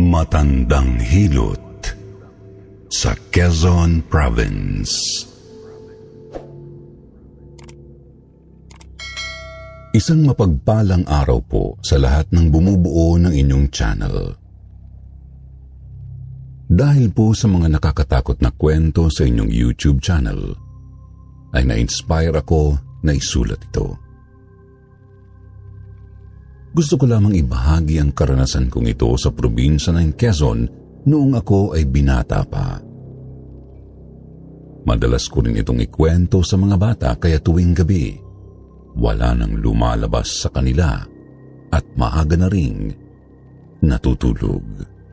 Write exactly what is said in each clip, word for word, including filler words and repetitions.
Matandang Hilot sa Quezon Province. Isang mapagpalang araw po sa lahat ng bumubuo ng inyong channel. Dahil po sa mga nakakatakot na kwento sa inyong YouTube channel, ay na-inspire ako na isulat ito. Gusto ko lamang ibahagi ang karanasan kong ito sa probinsya ng Quezon noong ako ay binata pa. Madalas ko rin itong ikwento sa mga bata kaya tuwing gabi, wala nang lumalabas sa kanila at maaga na ring natutulog.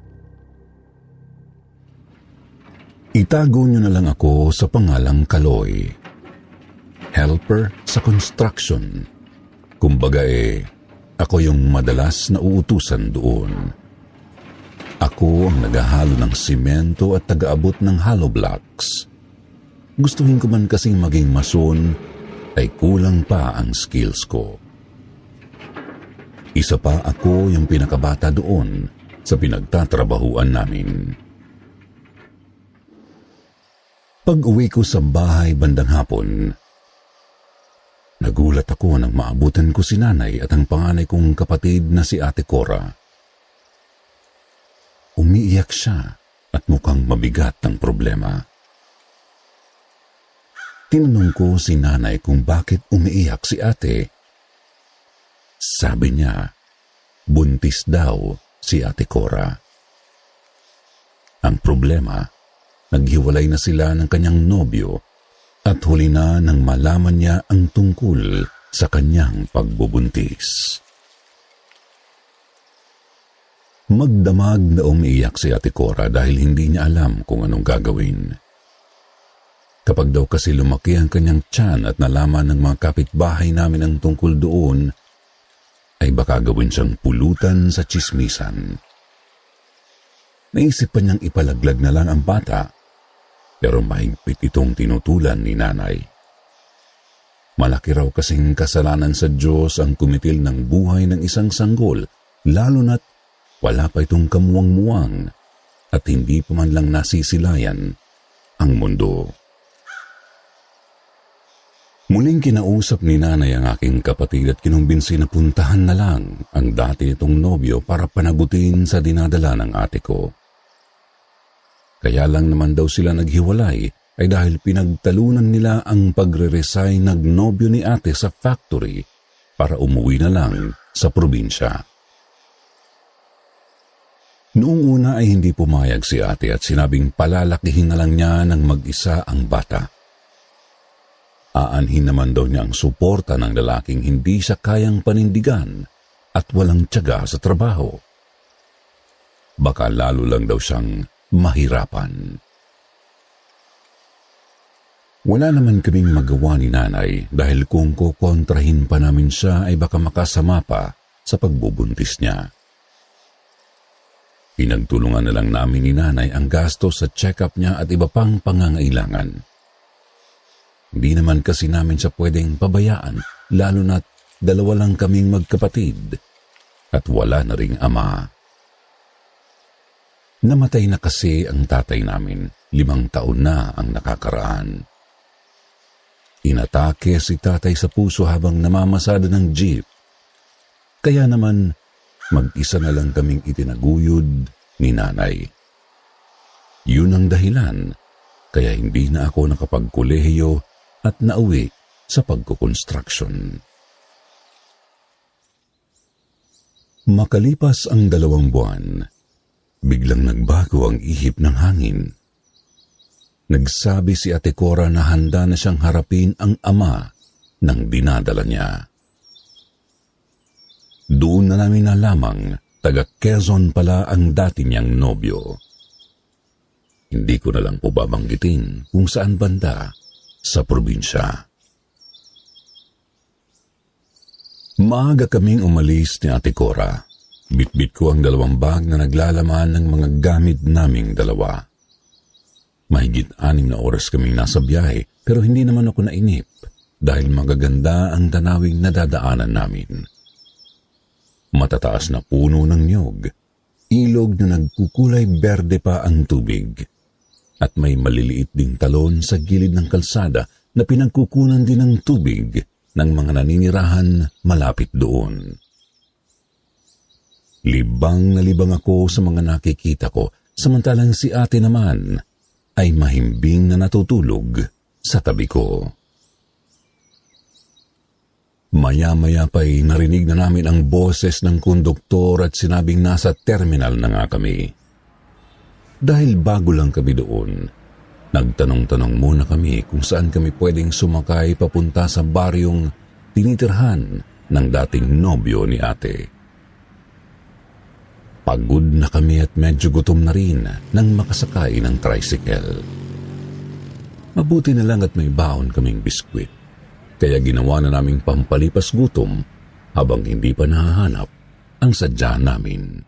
Itago niyo na lang ako sa pangalang Kaloy. Helper sa construction. Kumbaga eh, ako yung madalas na uutusan doon. Ako ang naghahalo ng simento at taga-abot ng hollow blocks. Gustuhin ko man kasing maging mason, ay kulang pa ang skills ko. Isa pa ako yung pinakabata doon sa pinagtatrabahuan namin. Pag-uwi ko sa bahay bandang hapon, nagulat ako nang maabutan ko si nanay at ang panganay kong kapatid na si Ate Cora. Umiiyak siya at mukhang mabigat ang problema. Tinanong ko si nanay kung bakit umiiyak si ate. Sabi niya, buntis daw si Ate Cora. Ang problema, naghiwalay na sila ng kanyang nobyo at huli na nang malaman niya ang tungkol sa kanyang pagbubuntis. Magdamag na umiiyak si Ate Cora dahil hindi niya alam kung anong gagawin. Kapag daw kasi lumaki ang kanyang tiyan at nalaman ng mga kapitbahay namin ang tungkol doon, ay baka gawin siyang pulutan sa tsismisan. Naisip pa niyang ipalaglag na lang ang bata, pero mahigpit itong tinutulan ni nanay. Malaki raw kasing kasalanan sa Diyos ang kumitil ng buhay ng isang sanggol, lalo na't wala pa itong kamuwang-muwang at hindi pa man lang nasisilayan ang mundo. Muling kinausap ni nanay ang aking kapatid at kinumbinsi na puntahan na lang ang dati nitong nobyo para panagutin sa dinadala ng ate ko. Kaya lang naman daw sila naghiwalay ay dahil pinagtalunan nila ang pagre-resign ng nobyo ni ate sa factory para umuwi na lang sa probinsya. Noong una ay hindi pumayag si ate at sinabing palalakihin na lang niya ng mag-isa ang bata. Aanhin naman daw niya ang suporta ng lalaking hindi siya kayang panindigan at walang tiyaga sa trabaho. Baka lalo lang daw siyang mahirapan. Wala naman kaming magawa ni nanay dahil kung kukontrahin pa namin siya ay baka makasama pa sa pagbubuntis niya. Pinagtulungan na lang namin ni nanay ang gastos sa check-up niya at iba pang pangangailangan. Hindi naman kasi namin siya pwedeng pabayaan, lalo na't dalawa lang kaming magkapatid at wala na ring ama. Namatay na kasi ang tatay namin, limang taon na ang nakakaraan. Inatake si tatay sa puso habang namamasada ng jeep. Kaya naman, mag-isa na lang kaming itinaguyod ni nanay. Yun ang dahilan, kaya hindi na ako nakapagkolehiyo at nauwi sa pagkukonstruksyon. Makalipas ang dalawang buwan, biglang nagbago ang ihip ng hangin. Nagsabi si Ate Cora na handa na siyang harapin ang ama ng dinadala niya. Doon na namin nalamang taga Quezon pala ang dati niyang nobyo. Hindi ko na lang po babanggitin kung saan banda sa probinsya. Maaga kaming umalis ni Ate Cora. Bitbit ko ang dalawang bag na naglalaman ng mga gamit naming dalawa. Mahigit anim na oras kaming nasa biyahe pero hindi naman ako nainip dahil magaganda ang tanawing nadadaanan namin. Matataas na puno ng niyog ilog na nagkukulay berde pa ang tubig. At may maliliit ding talon sa gilid ng kalsada na pinagkukunan din ng tubig ng mga naninirahan malapit doon. Libang na libang ako sa mga nakikita ko, samantalang si ate naman ay mahimbing na natutulog sa tabi ko. Maya-maya pa'y narinig na namin ang boses ng konduktor at sinabing nasa terminal na nga kami. Dahil bago lang kami doon, nagtanong-tanong muna kami kung saan kami pwedeng sumakay papunta sa baryong tinitirhan ng dating nobyo ni ate. Pagod na kami at medyo gutom na rin nang makasakay ng tricycle. Mabuti na lang at may baon kaming biskwit, kaya ginawa na naming pampalipas gutom habang hindi pa nahahanap ang sadya namin.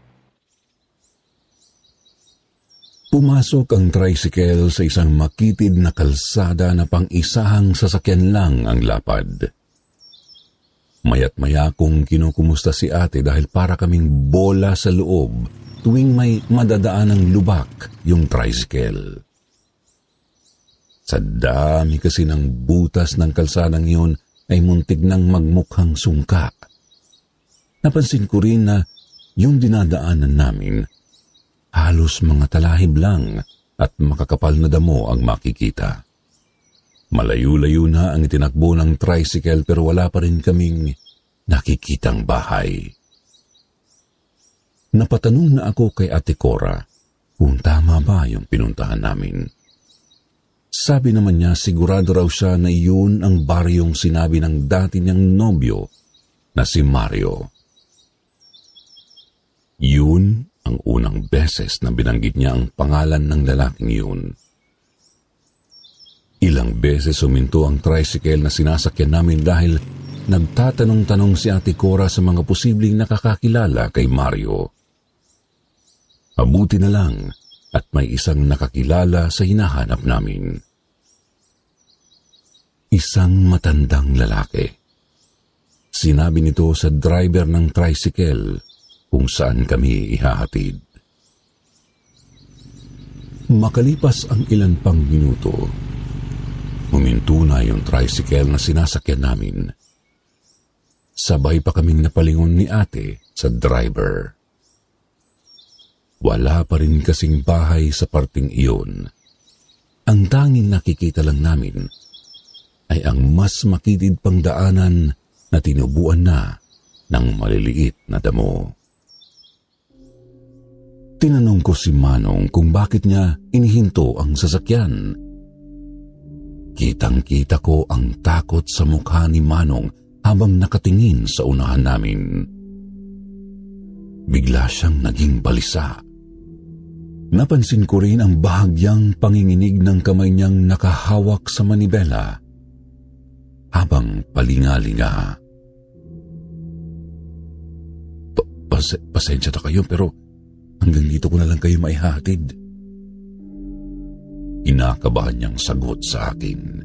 Pumasok ang tricycle sa isang makitid na kalsada na pang-isahang sasakyan lang ang lapad. Maya't maya kong kinukumusta si ate dahil para kaming bola sa loob tuwing may madadaan ng lubak yung tricycle. Sa dami kasi ng butas ng kalsadang iyon ay muntik nang magmukhang sungka. Napansin ko rin na yung dinadaanan namin halos mga talahib lang at makakapal na damo ang makikita. Malayo-layo na ang itinakbo ng tricycle pero wala pa rin kaming nakikitang bahay. Napatanong na ako kay Ate Cora kung tama ba yung pinuntahan namin. Sabi naman niya sigurado raw siya na yun ang baryong sinabi ng dati niyang nobyo na si Mario. Yun ang unang beses na binanggit niya ang pangalan ng lalaking yun. Ilang beses suminto ang tricycle na sinasakyan namin dahil nagtatanong-tanong si Ate Cora sa mga posibleng nakakakilala kay Mario. Mabuti na lang at may isang nakakilala sa hinahanap namin. Isang matandang lalaki. Sinabi nito sa driver ng tricycle kung saan kami ihahatid. Makalipas ang ilan pang minuto, huminto na yung tricycle na sinasakyan namin. Sabay pa kaming napalingon ni ate sa driver. Wala pa rin kasing bahay sa parting iyon. Ang tanging nakikita lang namin ay ang mas makitid pang daanan na tinubuan na ng maliliit na damo. Tinanong ko si Manong kung bakit niya inihinto ang sasakyan. Kitang-kita ko ang takot sa mukha ni Manong habang nakatingin sa unahan namin. Bigla siyang naging balisa. Napansin ko rin ang bahagyang panginginig ng kamay niyang nakahawak sa manibela habang palingalinga. Pas- pasensya na kayo pero hanggang dito ko na lang kayo maihatid. Inakabahan niyang sagot sa akin.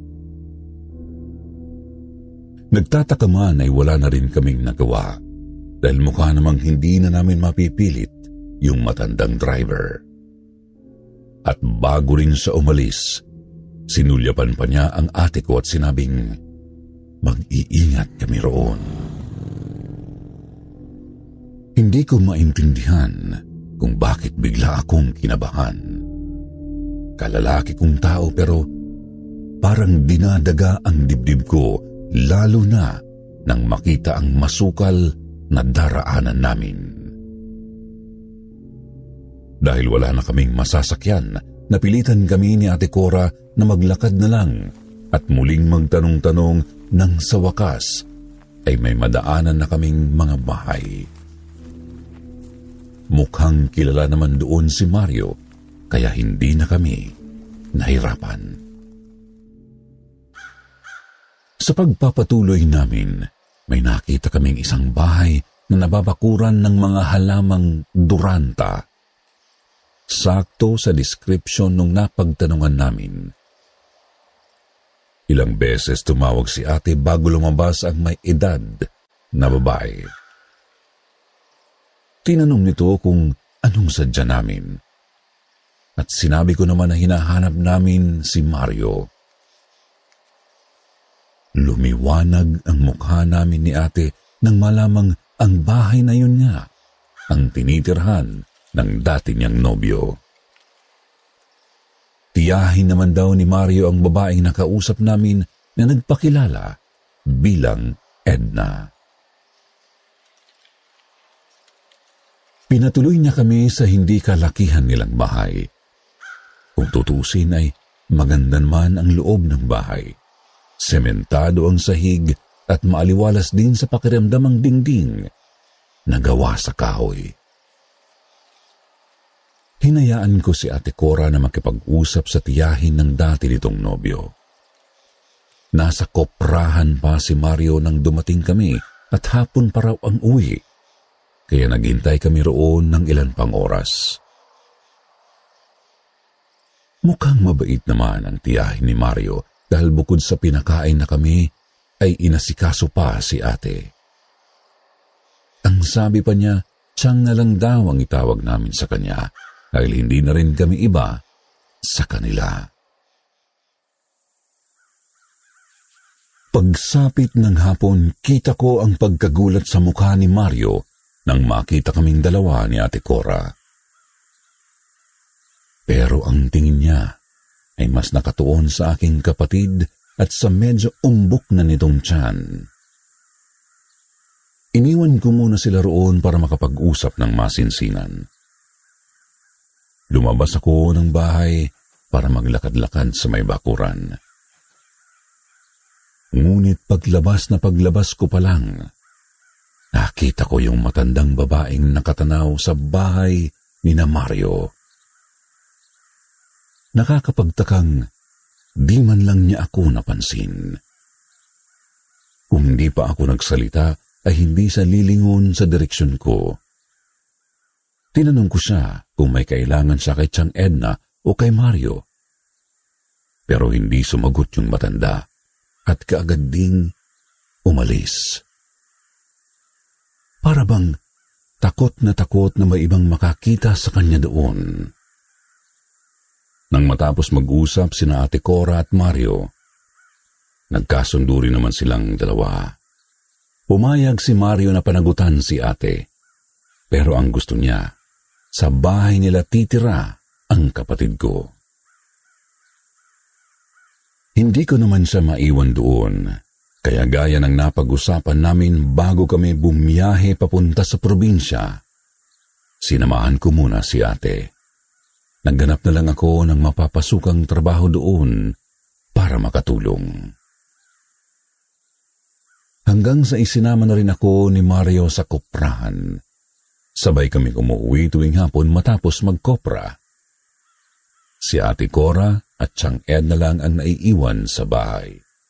Nagtataka man ay wala na rin kaming nagawa dahil mukha namang hindi na namin mapipilit yung matandang driver. At bago rin siya umalis, sinulyapan pa niya ang ate ko at sinabing, mag-iingat kami roon. Hindi ko maintindihan kung bakit bigla akong kinabahan. Kalalaki kong tao pero parang dinadaga ang dibdib ko lalo na nang makita ang masukal na daraanan namin. Dahil wala na kaming masasakyan, napilitan kami ni Ate Cora na maglakad na lang at muling magtanong-tanong nang sa wakas ay may madaanan na kaming mga bahay. Mukhang kilala naman doon si Mario kaya hindi na kami nahirapan. Sa pagpapatuloy namin, may nakita kaming isang bahay na nababakuran ng mga halamang duranta. Sakto sa description nung napagtanungan namin. Ilang beses tumawag si ate bago lumabas ang may edad na babae. Tinanong nito kung anong sadya namin. At sinabi ko naman na hinahanap namin si Mario. Lumiwanag ang mukha namin ni ate nang malamang ang bahay na yun nga ang tinitirhan ng dati niyang nobyo. Tiyahin naman daw ni Mario ang babaeng nakausap namin na nagpakilala bilang Edna. Pinatuloy niya kami sa hindi kalakihan nilang bahay. Kung tutusin ay maganda man ang loob ng bahay. Sementado ang sahig at maaliwalas din sa pakiramdam ang dingding na gawa sa kahoy. Hinayaan ko si Ate Cora na makipag-usap sa tiyahin ng dati nitong nobyo. Nasa koprahan pa si Mario nang dumating kami at hapon pa raw ang uwi, kaya naghintay kami roon ng ilan pang oras. Mukhang mabait naman ang tiyahin ni Mario dahil bukod sa pinakain na kami, ay inasikaso pa si ate. Ang sabi pa niya, tiyang na lang daw ang itawag namin sa kanya dahil hindi na rin kami iba sa kanila. Pagsapit ng hapon, kita ko ang pagkagulat sa mukha ni Mario nang makita kaming dalawa ni Ate Cora. Pero ang tingin niya ay mas nakatuon sa aking kapatid at sa medyo umbok na nitong tiyan. Iniwan ko muna sila roon para makapag-usap ng masinsinan. Lumabas ako ng bahay para maglakad-lakad sa may bakuran. Ngunit paglabas na paglabas ko pa lang, nakita ko yung matandang babaeng nakatanaw sa bahay ni na Mario. Nakakapagtakang di man lang niya ako napansin. Kung hindi pa ako nagsalita, ay hindi siya lilingon sa direksyon ko. Tinanong ko siya kung may kailangan siya kay Tiyang Edna o kay Mario. Pero hindi sumagot yung matanda at kaagad ding umalis. Para bang takot na takot na may ibang makakita sa kanya doon. Nang matapos mag-usap sina Ate Cora at Mario, nagkasundo rin naman silang dalawa. Pumayag si Mario na panagutan si ate, pero ang gusto niya, sa bahay nila titira ang kapatid ko. Hindi ko naman siya maiwan doon, kaya gaya ng napag-usapan namin bago kami bumiyahe papunta sa probinsya, sinamahan ko muna si ate. Nagganap na lang ako ng mapapasukang trabaho doon para makatulong. Hanggang sa isinama na rin ako ni Mario sa koprahan. Sabay kami umuwi tuwing hapon matapos magkopra. Si Ate Cora at Tiyang Edna lang ang naiiwan sa bahay.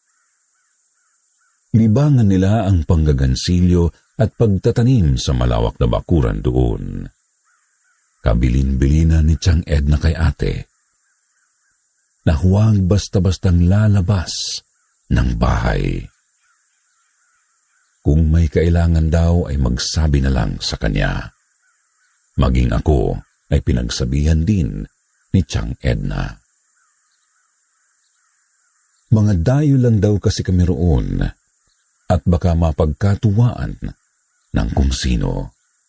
Libangan nila ang panggagansilyo at pagtatanim sa malawak na bakuran doon. Kabilin-bilina ni Tiyang Edna kay ate na huwag basta-bastang lalabas ng bahay. Kung may kailangan daw ay magsabi na lang sa kanya. Maging ako ay pinagsabihan din ni Tiyang Edna. Mga dayo lang daw kasi kami roon at baka mapagkatuwaan ng kung sino.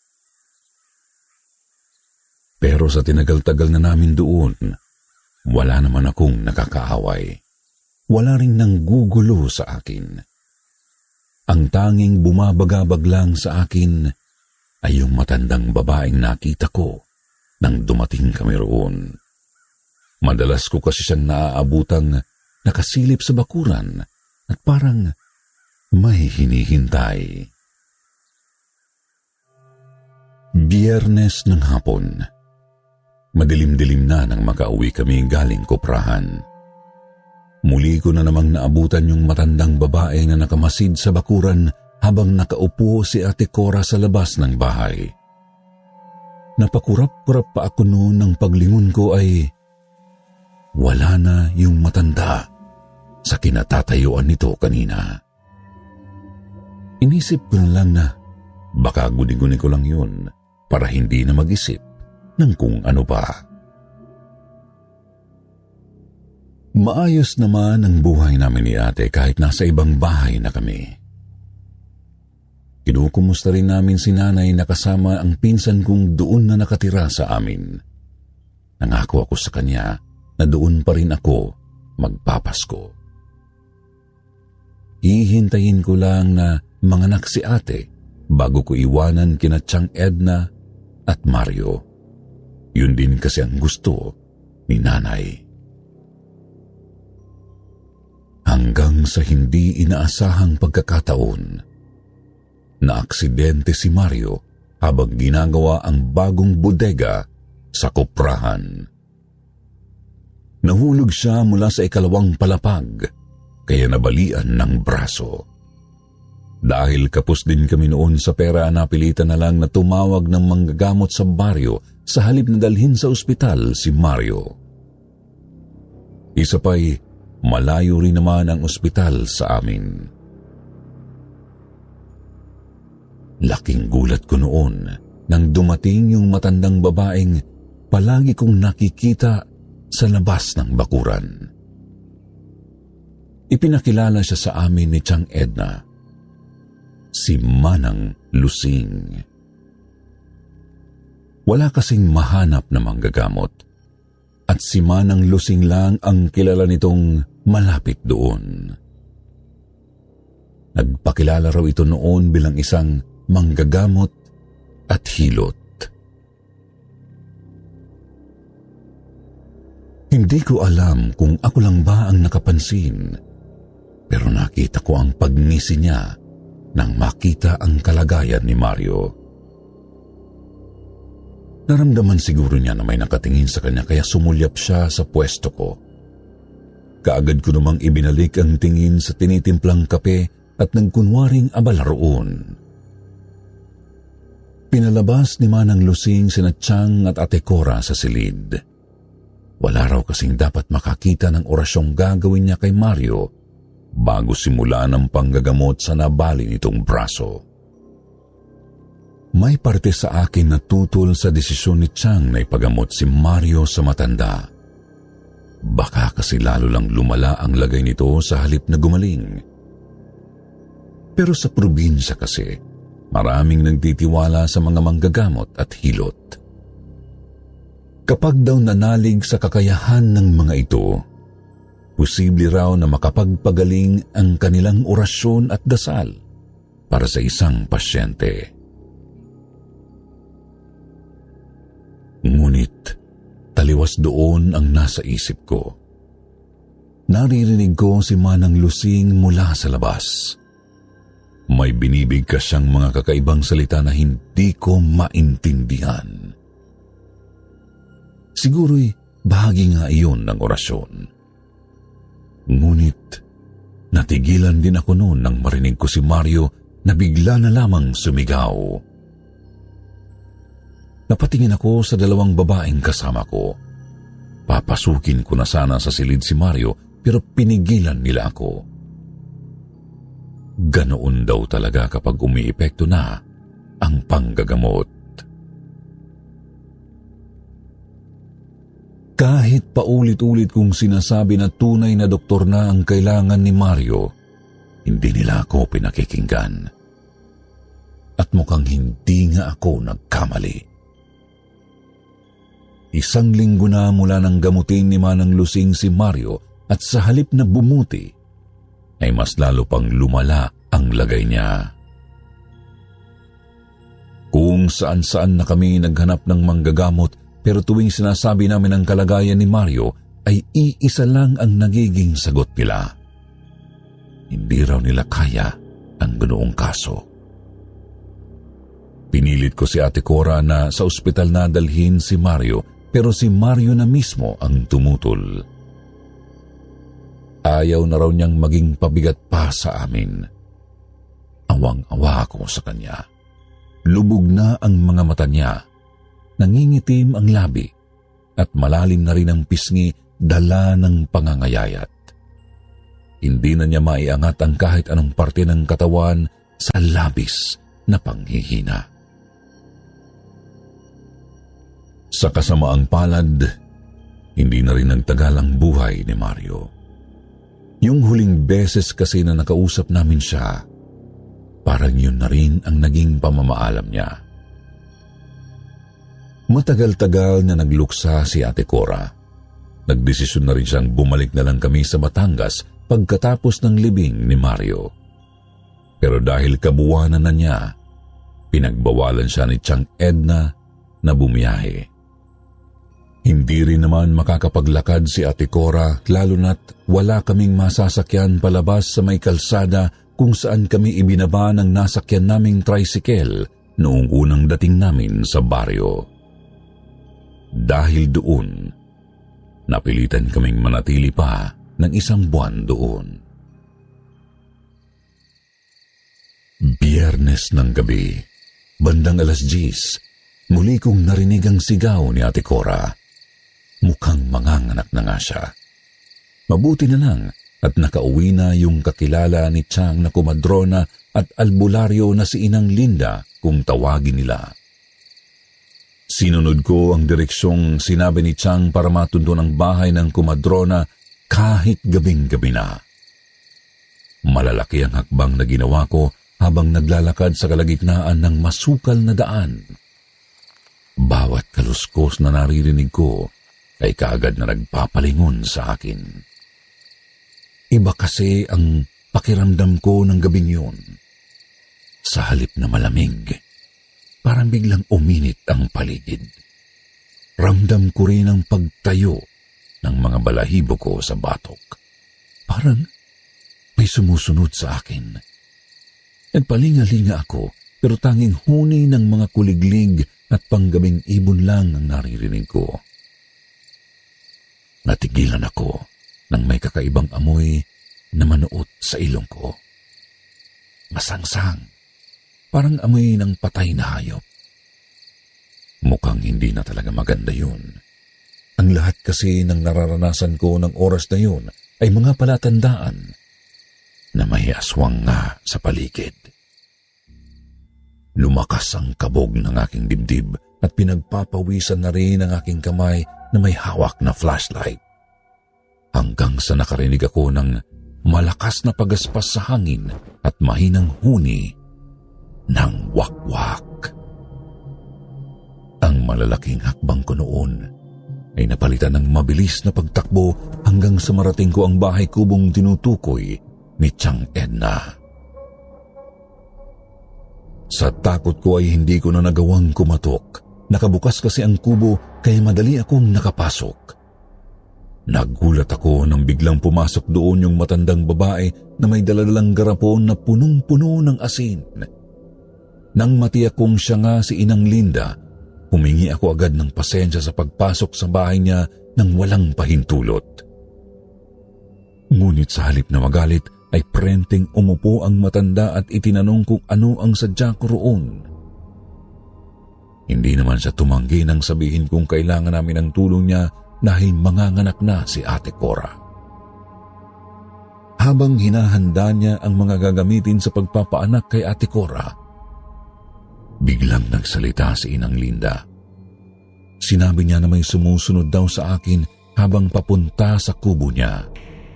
Pero sa tinagal-tagal na namin doon, wala naman akong nakakaaway. Wala ring nanggugulo sa akin. Ang tanging bumabagabag lang sa akin ay yung matandang babaeng nakita ko nang dumating kami roon. Madalas ko kasi siyang naaabutang nakasilip sa bakuran at parang may hinihintay. Biyernes ng hapon. Madilim-dilim na nang makauwi kami galing koprahan. Muli ko na namang naabutan yung matandang babae na nakamasid sa bakuran habang nakaupo si Ate Cora sa labas ng bahay. Napakurap-kurap pa ako noon ng paglingon ko ay wala na yung matanda sa kinatatayuan nito kanina. Inisip ko na lang na baka guni-guni ko lang yun para hindi na mag-isip ng kung ano pa. Maayos naman ang buhay namin ni ate kahit nasa ibang bahay na kami. Kinukumusta rin namin si nanay na kasama ang pinsan kong doon na nakatira sa amin. Nangako ako sa kanya na doon pa rin ako magpapasko. Hihintayin ko lang na manganak si ate bago ko iwanan kina Tiyang Edna at Mario. Yun din kasi ang gusto ni nanay. Hanggang sa hindi inaasahang pagkakataon, naaksidente si Mario habang ginagawa ang bagong bodega sa koprahan. Nahulog siya mula sa ikalawang palapag, kaya nabalian ng braso. Dahil kapos din kami noon sa pera, napilitan na lang na tumawag ng manggagamot sa baryo sa halip na dalhin sa ospital si Mario. Isa pa'y malayo rin naman ang ospital sa amin. Laking gulat ko noon nang dumating yung matandang babaeng palagi kong nakikita sa labas ng bakuran. Ipinakilala siya sa amin ni Tiyang Edna, si Manang Lusing. Wala kasing mahanap na manggagamot at si Manang Lusing lang ang kilala nitong malapit doon. Nagpakilala raw ito noon bilang isang manggagamot at hilot. Hindi ko alam kung ako lang ba ang nakapansin, pero nakita ko ang pagngisi niya nang makita ang kalagayan ni Mario. Naramdaman siguro niya na may nakatingin sa kanya kaya sumulyap siya sa pwesto ko. Kaagad ko namang ibinalik ang tingin sa tinitimplang kape at nagkunwaring abala roon. Pinalabas ni Manang Lusing sina Tiyang at Ate Cora sa silid. Wala raw kasing dapat makakita ng orasyong gagawin niya kay Mario bago simulan ang panggagamot sa nabali nitong braso. May parte sa akin na tutol sa desisyon ni Tiyang na ipagamot si Mario sa matanda. Baka kasi lalo lang lumala ang lagay nito sa halip na gumaling. Pero sa probinsya kasi, maraming nagtitiwala sa mga manggagamot at hilot. Kapag daw nanalig sa kakayahan ng mga ito, posible raw na makapagpagaling ang kanilang orasyon at dasal para sa isang pasyente. Ngunit, taliwas doon ang nasa isip ko. Naririnig ko si Manang Lusing mula sa labas. May binibigkas siyang mga kakaibang salita na hindi ko maintindihan. Siguro'y bahagi nga iyon ng orasyon. Ngunit, natigilan din ako noon nang marinig ko si Mario na bigla na lamang sumigaw. Napatingin ako sa dalawang babaeng kasama ko. Papasukin ko na sana sa silid si Mario pero pinigilan nila ako. Ganoon daw talaga kapag umiepekto na ang panggagamot. Kahit paulit-ulit kong sinasabi na tunay na doktor na ang kailangan ni Mario, hindi nila ako pinakikinggan. At mukhang hindi nga ako nagkamali. Isang linggo na mula nang gamutin ni Manang Lusing si Mario at sa halip na bumuti, ay mas lalo pang lumala ang lagay niya. Kung saan-saan na kami naghanap ng manggagamot, pero tuwing sinasabi namin ang kalagayan ni Mario, ay iisa lang ang nagiging sagot nila. Hindi raw nila kaya ang ganoong kaso. Pinilit ko si Ate Cora na sa ospital na dalhin si Mario, pero si Mario na mismo ang tumutol. Ayaw na raw niyang maging pabigat pa sa amin. Awang-awa ako sa kanya. Lubog na ang mga mata niya. Nangingitim ang labi at malalim na rin ang pisngi dala ng pangangayayat. Hindi na niya maiangat ang kahit anong parte ng katawan sa labis na panghihina. Sa kasamaang palad, hindi na rin nagtagal ang buhay ni Mario. Yung huling beses kasi na nakausap namin siya, parang yun na rin ang naging pamamaalam niya. Matagal-tagal na nagluksa si Ate Cora. Nagdesisyon na rin siyang bumalik na lang kami sa Batangas pagkatapos ng libing ni Mario. Pero dahil kabuwanan na niya, pinagbawalan siya ni Tiyang Edna na bumiyahe. Hindi rin naman makakapaglakad si Ate Cora lalo na't wala kaming masasakyan palabas sa may kalsada kung saan kami ibinaba ng nasakyan naming tricycle noong unang dating namin sa baryo. Dahil doon, napilitan kaming manatili pa ng isang buwan doon. Biyernes ng gabi, bandang alas diyes, muli kong narinig ang sigaw ni Ate Cora. Mukhang manganganak na nga siya. Mabuti na lang at nakauwi na yung kakilala ni Tiyang na kumadrona at albularyo na si Inang Linda kung tawagin nila. Sinunod ko ang direksyong sinabi ni Tiyang para matundo ng bahay ng kumadrona kahit gabing-gabi na. Malalaki ang hakbang na ginawa ko habang naglalakad sa kalagitnaan ng masukal na daan. Bawat kaluskos na naririnig ko ay kaagad na nagpapalingon sa akin. Iba kasi ang pakiramdam ko ng gabing yun. Sa halip na malamig, parang biglang uminit ang paligid. Ramdam ko rin ang pagtayo ng mga balahibo ko sa batok. Parang may sumusunod sa akin. Nagpalinga-linga ako, pero tanging huni ng mga kuliglig at panggabing ibon lang ang naririnig ko. Natigilan ako nang may kakaibang amoy na manuot sa ilong ko. Masangsang, parang amoy ng patay na hayop. Mukhang hindi na talaga maganda yun. Ang lahat kasi ng nararanasan ko ng oras na yun ay mga palatandaan na may aswang nga sa paligid. Lumakas ang kabog ng aking dibdib at pinagpapawisan na rin ang aking kamay na may hawak na flashlight. Hanggang sa nakarinig ako ng malakas na pagaspas sa hangin at mahinang huni ng wakwak. Ang malalaking hakbang ko noon ay napalitan ng mabilis na pagtakbo hanggang sa marating ko ang bahay kubong tinutukoy ni Tiyang Edna. Sa takot ko ay hindi ko na nagawang kumatok. Nakabukas kasi ang kubo kaya madali akong nakapasok. Nagulat ako nang biglang pumasok doon yung matandang babae na may daladalang garapon na punong-puno ng asin. Nang matiyak kong siya nga si Inang Linda, humingi ako agad ng pasensya sa pagpasok sa bahay niya nang walang pahintulot. Ngunit sa halip na magalit ay prenteng umupo ang matanda at itinanong kung ano ang sadya ko roon. Hindi naman siya tumanggi nang sabihin kung kailangan namin ng tulong niya dahil manganganak na si Ate Cora. Habang hinahanda niya ang mga gagamitin sa pagpapaanak kay Ate Cora, biglang nagsalita si Inang Linda. Sinabi niya na may sumusunod daw sa akin habang papunta sa kubo niya.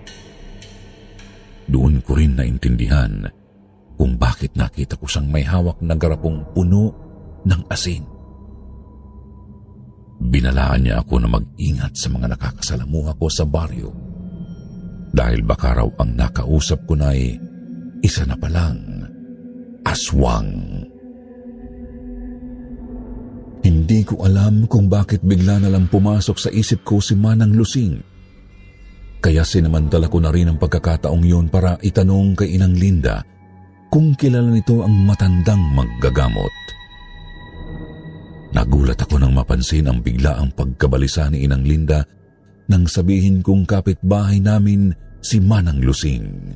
Doon ko rin naintindihan kung bakit nakita ko siyang may hawak na garapong puno ng asin. Binalaan niya ako na mag-ingat sa mga nakakasalamuha ko sa baryo dahil baka raw ang nakausap ko na ay isa na palang aswang. Hindi ko alam kung bakit bigla na lang pumasok sa isip ko si Manang Lusing. Kaya sinamantala ko na rin ang pagkakataong yun para itanong kay Inang Linda kung kilala nito ang matandang maggagamot. Nagulat ako nang mapansin ang biglaang pagkabalisa ni Inang Linda nang sabihin kong kapitbahay namin si Manang Lusing.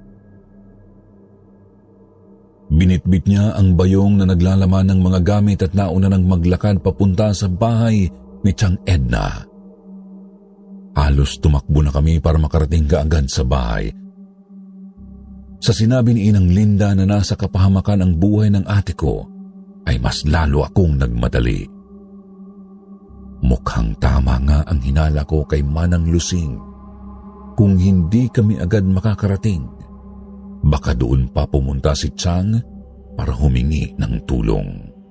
Binitbit niya ang bayong na naglalaman ng mga gamit at nauna nang maglakad papunta sa bahay ni Tiyang Edna. Halos tumakbo na kami para makarating kaagad sa bahay. Sa sinabi ni Inang Linda na nasa kapahamakan ang buhay ng ate ko, ay mas lalo akong nagmadali. Mukhang tama nga ang hinala ko kay Manang Lusing. Kung hindi kami agad makakarating, baka doon pa pumunta si Chang para humingi ng tulong.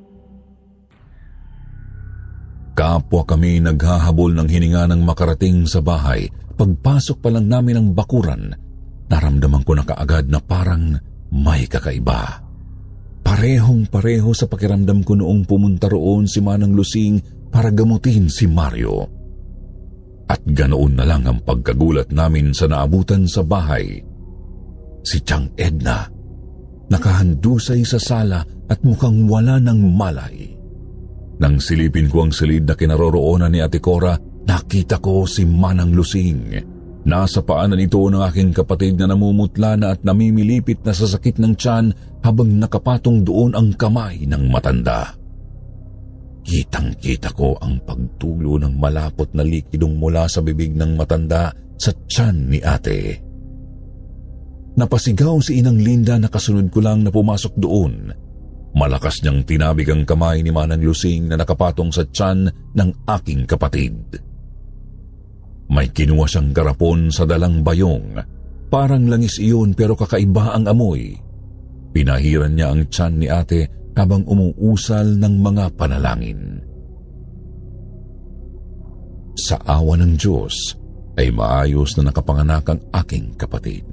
Kapwa kami naghahabol ng hininga ng makarating sa bahay. Pagpasok pa lang namin ng bakuran, naramdaman ko na kaagad na parang may kakaiba. Parehong-pareho sa pakiramdam ko noong pumunta roon si Manang Lusing para gamutin si Mario. At ganoon na lang ang pagkagulat namin sa naabutan sa bahay. Si Chang Edna, nakahandusay sa sala at mukhang wala ng malay. Nang silipin ko ang silid na kinaroroonan ni Ate Cora, nakita ko si Manang Lusing. Nasa paanan ito ng aking kapatid na namumutla na at namimilipit na sa sakit ng tiyan habang nakapatong doon ang kamay ng matanda. Kitang-kita ko ang pagtulo ng malapot na likidong mula sa bibig ng matanda sa tiyan ni ate. Napasigaw si Inang Linda na kasunod ko lang na pumasok doon. Malakas niyang tinabig ang kamay ni Manang Lusing na nakapatong sa tiyan ng aking kapatid. May kinuha siyang garapon sa dalang bayong. Parang langis iyon pero kakaiba ang amoy. Pinahiran niya ang tiyan ni ate habang umuusal ng mga panalangin. Sa awa ng Diyos ay maayos na nakapanganak ang aking kapatid.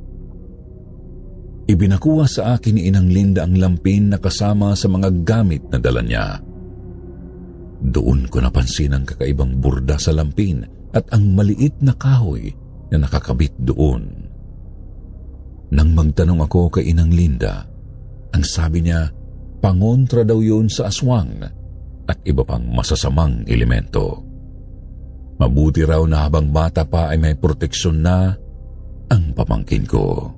Ibinakuha sa akin ni Inang Linda ang lampin na kasama sa mga gamit na dala niya. Doon ko napansin ang kakaibang burda sa lampin at ang maliit na kahoy na nakakabit doon. Nang magtanong ako kay Inang Linda, ang sabi niya, pangontra daw yun sa aswang at iba pang masasamang elemento. Mabuti raw na habang bata pa ay may proteksyon na ang pamangkin ko.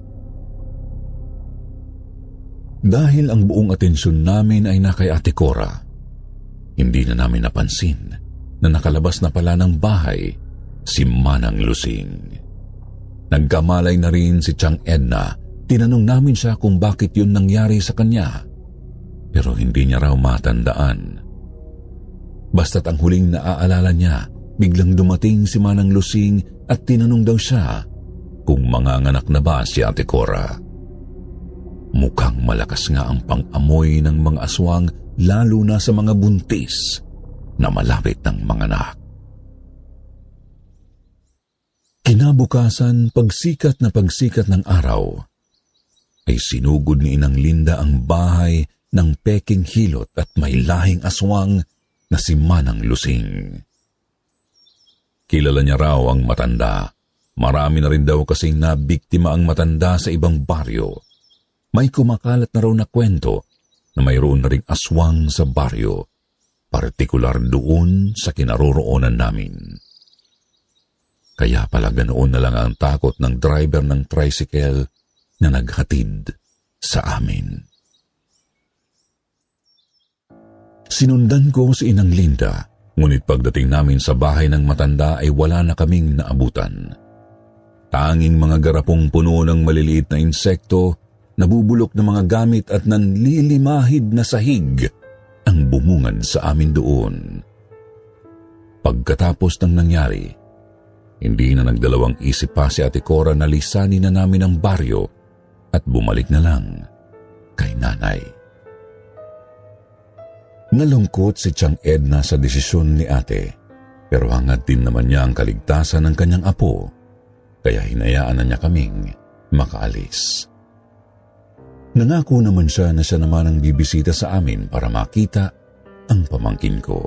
Dahil ang buong atensyon namin ay na kay Ate Cora, hindi na namin napansin na nakalabas na pala ng bahay si Manang Lusing. Nagkamalay na rin si Chang Edna. Tinanong namin siya kung bakit yun nangyari sa kanya, pero hindi niya raw matandaan. Basta't ang huling naaalala niya, biglang dumating si Manang Lusing at tinanong daw siya kung manganganak na ba si Ate Cora. Mukhang malakas nga ang pang-amoy ng mga aswang lalo na sa mga buntis na malapit ng manganak. Kinabukasan, pagsikat na pagsikat ng araw, ay sinugod ni Inang Linda ang bahay ng peking hilot at may lahing aswang na si Manang Lusing. Kilala niya raw ang matanda. Marami na rin daw kasing nabiktima ang matanda sa ibang baryo. May kumakalat na raw na kwento na mayroon na ring aswang sa baryo, partikular doon sa kinaroroonan namin. Kaya pala ganoon na lang ang takot ng driver ng tricycle na naghatid sa amin. Sinundan ko si Inang Linda, ngunit pagdating namin sa bahay ng matanda ay wala na kaming naabutan. Tanging mga garapong puno ng maliliit na insekto, nabubulok na mga gamit at nanlilimahid na sahig ang bumungan sa amin doon. Pagkatapos ng nangyari, hindi na nagdalawang isip pa si Ate Cora na lisanin na namin ang baryo at bumalik na lang kay nanay. Nalungkot si Chang Edna sa desisyon ni ate, pero hangad din naman niya ang kaligtasan ng kanyang apo, kaya hinayaan na niya kaming makaalis. Nangako naman siya na siya naman ang bibisita sa amin para makita ang pamangkin ko.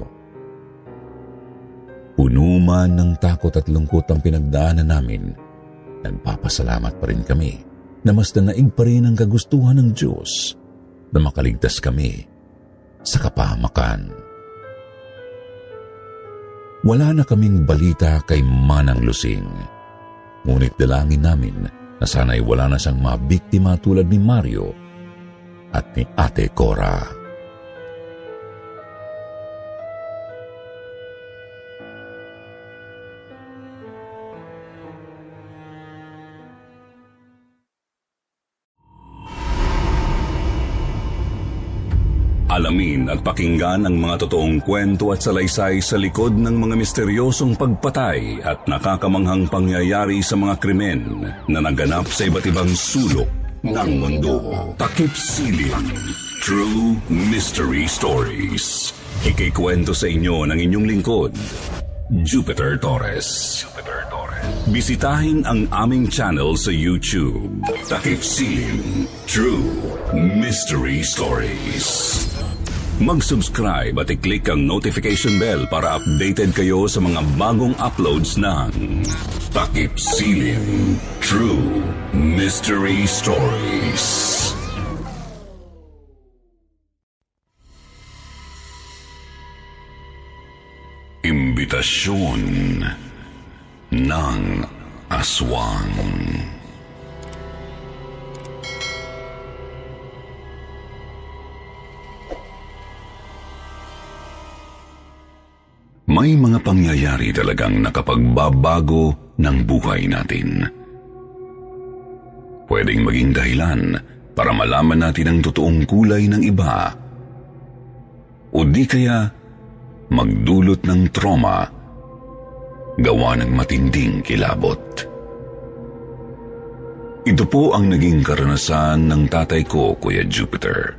Puno man ng takot at lungkot ang pinagdaanan namin, nagpapasalamat pa rin kami na mas nanaig pa rin ang kagustuhan ng Diyos na makaligtas kami sa kapahamakan. Wala na kaming balita kay Manang Lusing, ngunit dalangin namin na sana'y wala na siyang mabiktima tulad ni Mario at ni Ate Cora. Alamin at pakinggan ang mga totoong kwento at salaysay sa likod ng mga misteryosong pagpatay at nakakamanghang pangyayari sa mga krimen na naganap sa iba't ibang sulok ng mundo. Takip Silim, True Mystery Stories. Ikikwento sa inyo ng inyong lingkod, Jupiter Torres. Jupiter Torres. Bisitahin ang aming channel sa YouTube, Takip Silim, True Mystery Stories. Mag-subscribe at i-click ang notification bell para updated kayo sa mga bagong uploads ng Takip Silim, True Mystery Stories. Imbitasyon ng Aswang. May mga pangyayari talagang nakapagbabago ng buhay natin. Pwedeng maging dahilan para malaman natin ang totoong kulay ng iba. O di kaya magdulot ng trauma, gawa ng matinding kilabot. Ito po ang naging karanasan ng tatay ko, Kuya Jupiter.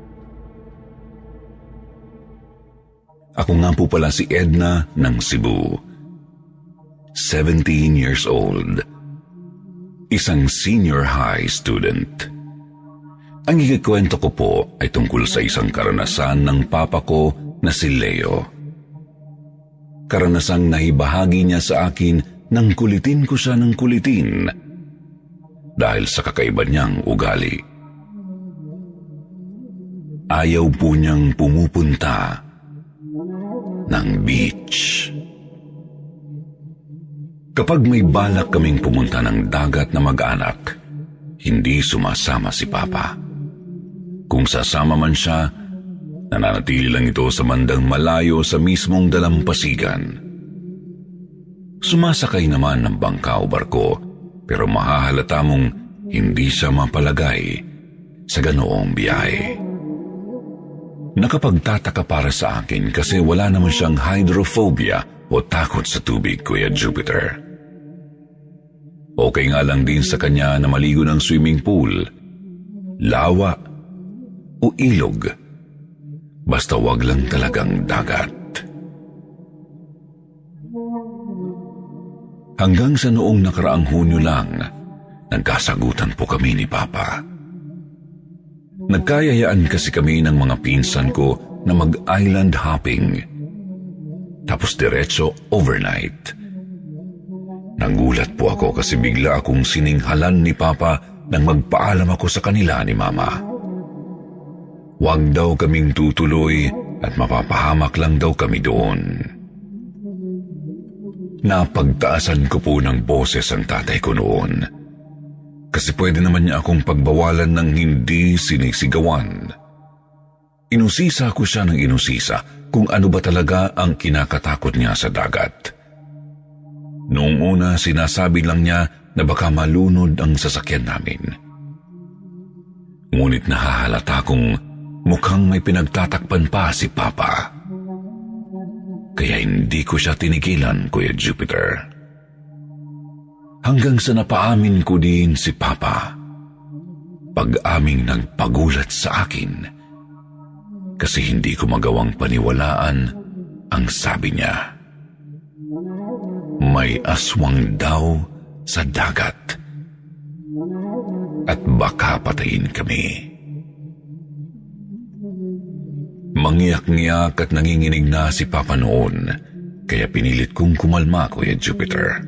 Ako nga po pala si Edna ng Cebu. seventeen years old. Isang senior high student. Ang ikikwento ko po ay tungkol sa isang karanasan ng papa ko na si Leo. Karanasang naibahagi niya sa akin nang kulitin ko siya ng kulitin dahil sa kakaiba niyang ugali. Ayaw po niyang pumupunta ng beach. Kapag may balak kaming pumunta ng dagat na mag-anak, hindi sumasama si Papa. Kung sasama man siya, nananatili lang ito sa bandang malayo sa mismong dalampasigan. Sumasakay naman ng bangka o barko, pero mahahalata mong hindi siya mapalagay sa ganoong biyahe. Nakapagtataka para sa akin kasi wala naman siyang hydrophobia o takot sa tubig, Kuya Jupiter. Okay nga lang din sa kanya na maligo ng swimming pool, lawa o ilog. Basta wag lang talagang dagat. Hanggang sa noong nakaraang Hunyo lang, nagkasagutan po kami ni Papa. Nagkayayaan kasi kami ng mga pinsan ko na mag-island hopping. Tapos diretso overnight. Nagulat po ako kasi bigla akong sininghalan ni Papa nang magpaalam ako sa kanila ni Mama. Huwag daw kaming tutuloy at mapapahamak lang daw kami doon. Napagtaasan ko po ng boses ang tatay ko noon. Kasi pwede naman niya akong pagbawalan ng hindi sinisigawan. Inusisa ko siya ng inusisa kung ano ba talaga ang kinakatakot niya sa dagat. Noong una, sinasabi lang niya na baka malunod ang sasakyan namin. Ngunit nahahalata kong mukhang may pinagtatakpan pa si Papa. Kaya hindi ko siya tinigilan, Kuya Jupiter. Hanggang sa napaamin ko din si Papa. Pag-aming nagpagulat sa akin. Kasi hindi ko magawang paniwalaan ang sabi niya. May aswang daw sa dagat. At baka patayin kami. Mangyak-ngyak at nanginginig na si Papa noon, kaya pinilit kong kumalma, Kuya Jupiter.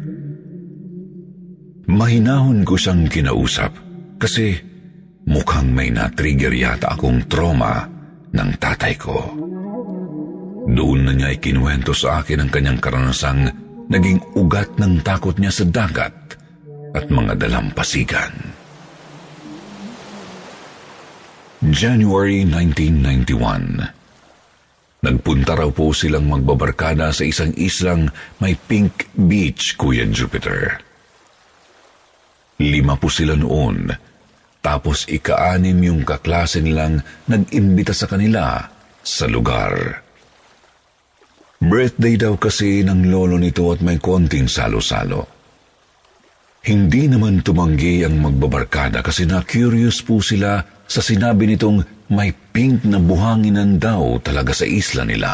Mahinahon ko siyang kinausap kasi mukhang may na-trigger yata akong trauma ng tatay ko. Doon na niya ikinuwento sa akin ang kanyang karanasang naging ugat ng takot niya sa dagat at mga dalampasigan. January nineteen ninety-one. Nagpunta raw po silang magbabarkada sa isang islang may pink beach, Kuya Jupiter. Lima po sila noon, tapos ika-anim yung kaklase nilang nag-imbita sa kanila sa lugar. Birthday daw kasi ng lolo nito at may konting salo-salo. Hindi naman tumanggi ang magbabarkada kasi na-curious po sila sa sinabi nitong may pink na buhanginan daw talaga sa isla nila.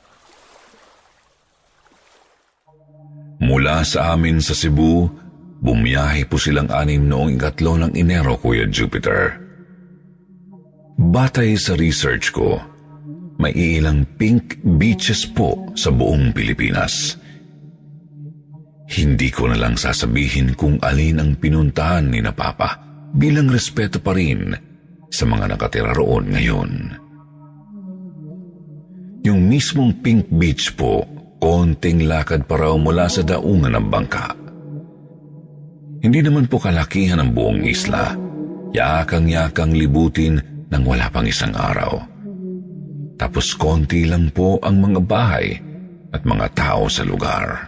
Mula sa amin sa Cebu, bumiyahe po silang anim noong ikatlo ng Enero, Kuya Jupiter. Batay sa research ko, may ilang pink beaches po sa buong Pilipinas. Hindi ko na lang sasabihin kung alin ang pinuntahan ni na Papa bilang respeto pa rin sa mga nakatira roon ngayon. Yung mismong Pink Beach po, konting lakad pa raw mula sa daungan ng bangka. Hindi naman po kalakihan ang buong isla. Yakang-yakang libutin nang wala pang isang araw. Tapos konti lang po ang mga bahay at mga tao sa lugar.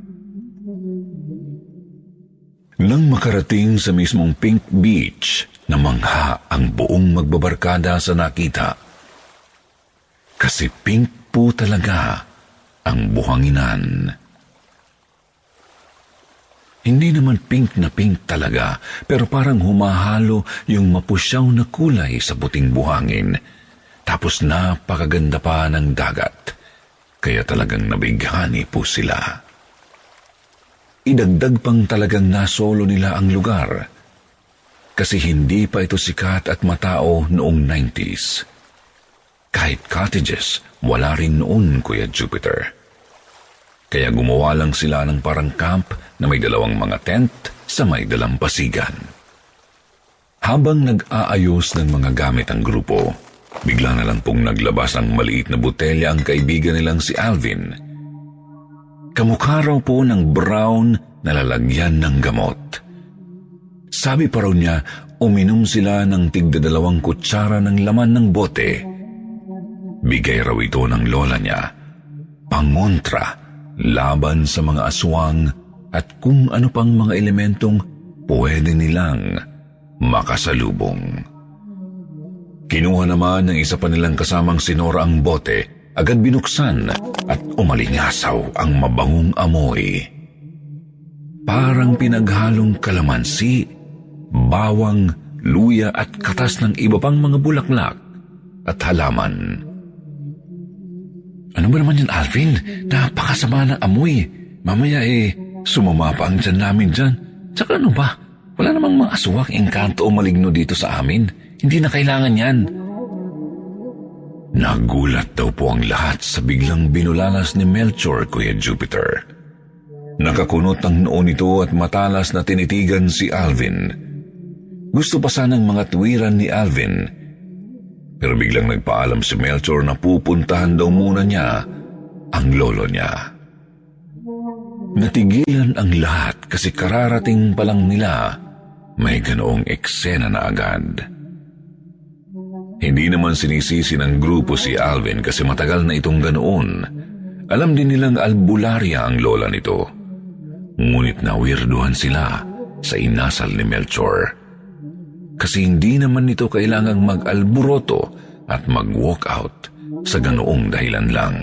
Nang makarating sa mismong Pink Beach, namangha ang buong magbabarkada sa nakita. Kasi pink po talaga ang buhanginan. Hindi naman pink na pink talaga, pero parang humahalo yung mapusyaw na kulay sa puting buhangin. Tapos napakaganda pa ng dagat, kaya talagang nabighani po sila. Idagdag pang talagang nasolo nila ang lugar, kasi hindi pa ito sikat at matao noong nineties. Kahit cottages, wala rin noon, Kuya Jupiter. Kaya gumawa lang sila ng parang camp na may dalawang mga tent sa may dalampasigan. Habang nag-aayos ng mga gamit ang grupo, bigla na lang pong naglabas ng maliit na botelya ang kaibigan nilang si Alvin. Kamukha raw po ng brown na lalagyan ng gamot. Sabi pa raw niya, uminom sila ng tigdadalawang kutsara ng laman ng bote. Bigay raw ito ng lola niya, pangontra, laban sa mga aswang at kung ano pang mga elementong pwede nilang makasalubong. Kinuha naman ng isa pa nilang kasamang sinora ang bote, agad binuksan at umalingasaw ang mabangong amoy. Parang pinaghalong kalamansi, bawang, luya at katas ng iba pang mga bulaklak at halaman. Ano ba naman yan, Alvin? Napakasama ng amoy. Mamaya eh, sumama pa ang tiyan namin dyan. Tsaka ano ba? Wala namang mga aswang, engkanto o maligno dito sa amin. Hindi na kailangan yan. Nagulat daw po ang lahat sa biglang binulalas ni Melchor, Kuya Jupiter. Nakakunot ang noo nito at matalas na tinitigan si Alvin. Gusto pa sanang mga tuwiran ni Alvin, pero biglang nagpaalam si Melchor na pupuntahan daw muna niya ang lolo niya. Natigilan ang lahat kasi kararating pa lang nila may ganoong eksena na agad. Hindi naman sinisisi ng grupo si Alvin kasi matagal na itong ganoon. Alam din nilang albularya ang lola nito. Ngunit nawirduhan sila sa inasal ni Melchor. Kasi hindi naman nito kailangang mag-alburoto at mag-walk out sa ganoong dahilan lang.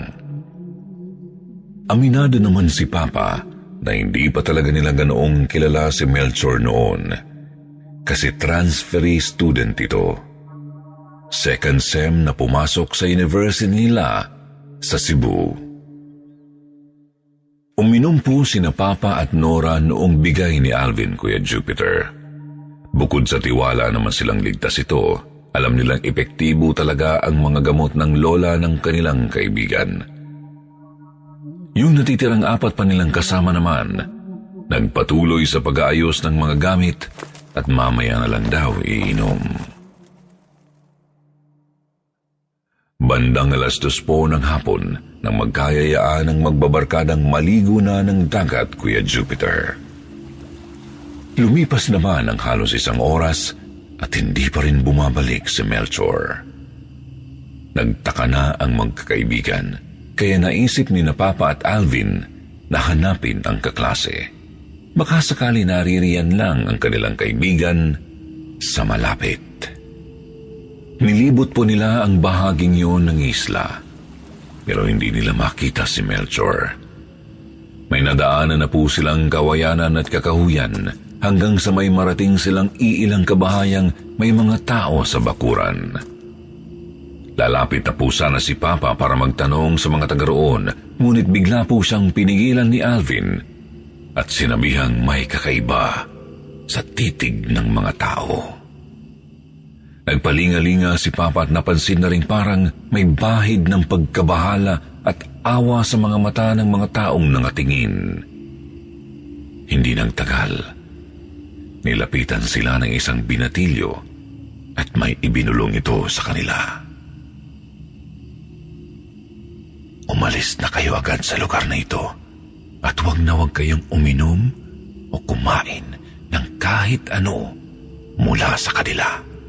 Aminado naman si Papa na hindi pa talaga nila ganoong kilala si Melchor noon. Kasi transferee student ito. Second sem na pumasok sa university nila sa Cebu. Uminom po sina Papa at Nora noong bigay ni Alvin, Kuya Jupiter. Bukod sa tiwala naman silang ligtas ito, alam nilang epektibo talaga ang mga gamot ng lola ng kanilang kaibigan. Yung natitirang apat pa nilang kasama naman, nagpatuloy sa pag-aayos ng mga gamit at mamaya na lang daw iinom. Bandang alas dos po ng hapon nang magkayayaan ng magbabarkadang maligo na ng dagat, Kuya Jupiter. Lumipas naman ang halos isang oras at hindi pa rin bumabalik si Melchor. Nagtaka na ang magkakaibigan, kaya naisip ni na Papa at Alvin na hanapin ang kaklase. Baka sakali naririyan lang ang kanilang kaibigan sa malapit. Nilibot po nila ang bahaging yun ng isla, pero hindi nila makita si Melchor. May nadaanan na po silang kawayanan at kakahuyan hanggang sa may marating silang iilang kabahayang may mga tao sa bakuran. Lalapit na po sana si Papa para magtanong sa mga taga roon, ngunit bigla po siyang pinigilan ni Alvin at sinabihang may kakaiba sa titig ng mga tao. Nagpalingalinga si Papa at napansin na rin parang may bahid ng pagkabahala at awa sa mga mata ng mga taong nangatingin. Hindi nang tagal, nilapitan sila ng isang binatilyo at may ibinulong ito sa kanila. Umalis na kayo agad sa lugar na ito at huwag na huwag kayong uminom o kumain ng kahit ano mula sa kanila.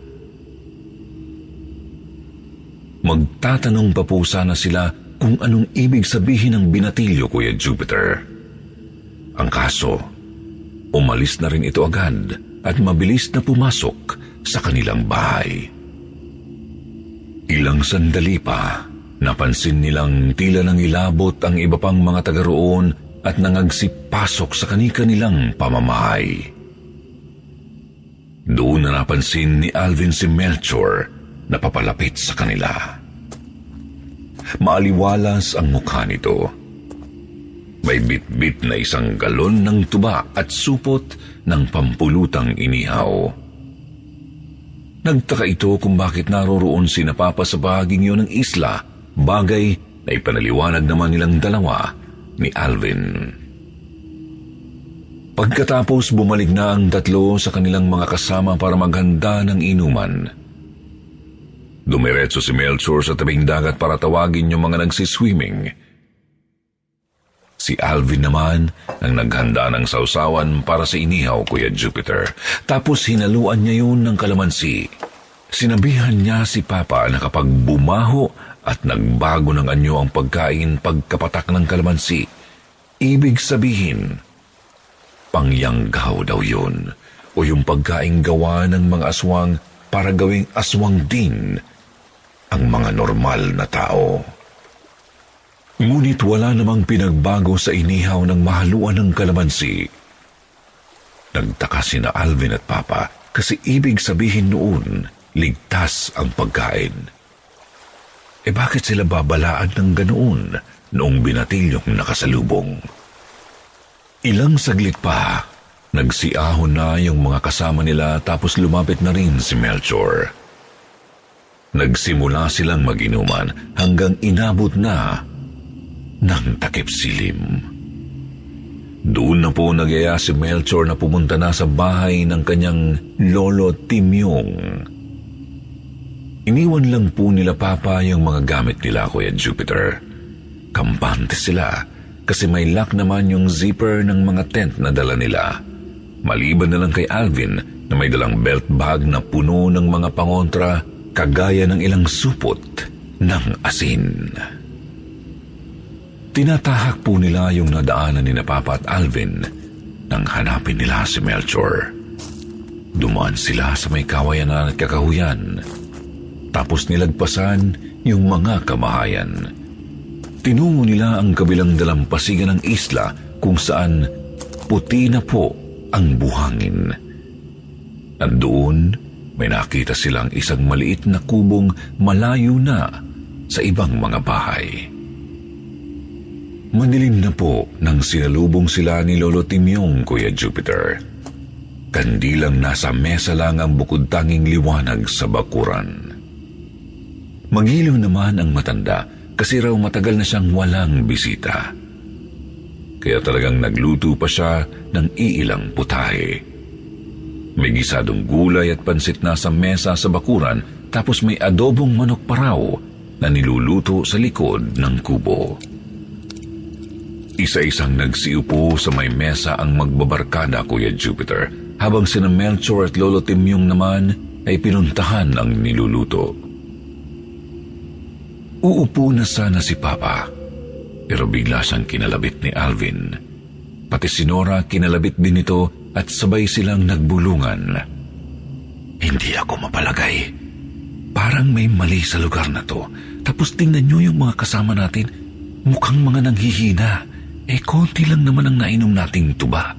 Magtatanong pa po sana sila kung anong ibig sabihin ng binatilyo, Kuya Jupiter. Ang kaso, umalis na rin ito agad at mabilis na pumasok sa kanilang bahay. Ilang sandali pa, napansin nilang tila nang ilabot ang iba pang mga taga roon at nangagsipasok sa kani-kanilang pamamahay. Doon na napansin ni Alvin si Melchor na papalapit sa kanila. Maaliwalas ang mukha nito. May bit-bit na isang galon ng tuba at supot ng pampulutang inihaw. Nagtaka ito kung bakit naroroon si na Papa sa bahaging yun ng isla, bagay na ipanaliwanag naman nilang dalawa ni Alvin. Pagkatapos bumalik na ang tatlo sa kanilang mga kasama para maghanda ng inuman, dumiretso si Melchor sa tabing dagat para tawagin yung mga nagsiswimming. Si Alvin naman ang naghanda ng sausawan para sa inihaw, Kuya Jupiter. Tapos hinaluan niya yun ng kalamansi. Sinabihan niya si Papa na kapag bumaho at nagbago ng anyo ang pagkain pagkapatak ng kalamansi, ibig sabihin, pangyanggaw daw yun o yung pagkain gawa ng mga aswang para gawing aswang din ang mga normal na tao. Ngunit wala namang pinagbago sa inihaw ng mahaluan ng kalamansi. Nagtaka sina Alvin at Papa kasi ibig sabihin noon, ligtas ang pagkain. E bakit sila babalaan ng ganoon noong binatilyong nakasalubong? Ilang saglit pa, nagsiahon na yung mga kasama nila tapos lumapit na rin si Melchor. Nagsimula silang mag-inuman hanggang inabot na ng takip silim. Doon na po nagyaya si Melchor na pumunta na sa bahay ng kanyang lolo Timyong. Iniwan lang po nila Papa yung mga gamit nila, Kuya Jupiter. Kampante sila kasi may lock naman yung zipper ng mga tent na dala nila. Maliban na lang kay Alvin na may dalang belt bag na puno ng mga pangontra kagaya ng ilang supot ng asin. Tinatahak po nila yung nadaanan ni na Papa at Alvin nang hanapin nila si Melchor. Dumaan sila sa may kawayanan at kakahuyan, tapos nilagpasan yung mga kamahayan. Tinungo nila ang kabilang dalampasigan ng isla kung saan puti na po ang buhangin. At doon, may nakita silang isang maliit na kubong malayo na sa ibang mga bahay. Madilim na po nang sinalubong sila ni Lolo Timyong, Kuya Jupiter. Kandilang nasa mesa lang ang bukod tanging liwanag sa bakuran. Magiliw naman ang matanda kasi raw matagal na siyang walang bisita. Kaya talagang nagluto pa siya ng iilang putahe. May gisadong gulay at pansit na sa mesa sa bakuran, tapos may adobong manok pa raw na niluluto sa likod ng kubo. Isa-isang nagsiupo sa may mesa ang magbabarkada, Kuya Jupiter, habang sina Melchor at Lolo Timyong naman ay pinuntahan ang niluluto. Uupo na sana si Papa, pero bigla siyang kinalabit ni Alvin. Pati si Nora kinalabit din ito at sabay silang nagbulungan. Hindi ako mapalagay Parang may mali sa lugar na to. Tapos tingnan nyo yung mga kasama natin. Mukhang mga nanghihina. Eh, konti lang naman ang nainom nating tuba.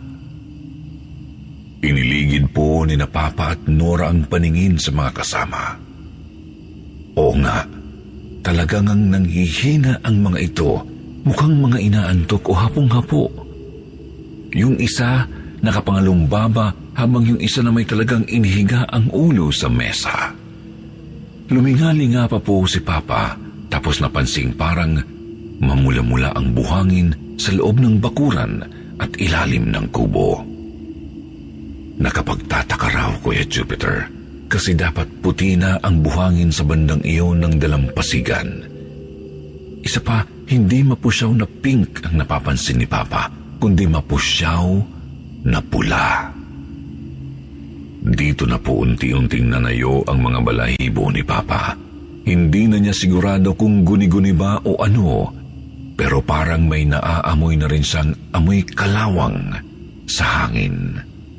Iniligid po ni na Papa at Nora ang paningin sa mga kasama. Oo nga, talagang ang nanghihina ang mga ito. Mukhang mga inaantok o hapong-hapo. Yung isa nakapangalumbaba habang yung isa na may talagang inihiga ang ulo sa mesa. Lumingali nga pa po si Papa tapos napansing parang mamula-mula ang buhangin sa loob ng bakuran at ilalim ng kubo. Nakapagtataka raw, Kuya Jupiter, kasi dapat puti na ang buhangin sa bandang iyon ng dalampasigan. Isa pa, hindi mapusyaw na pink ang napapansin ni Papa, kundi mapusyaw na pula. Dito na po unti-unting nanayo ang mga balahibo ni Papa. Hindi na niya sigurado kung guni-guni ba o ano, pero parang may naaamoy na rin siyang amoy kalawang sa hangin.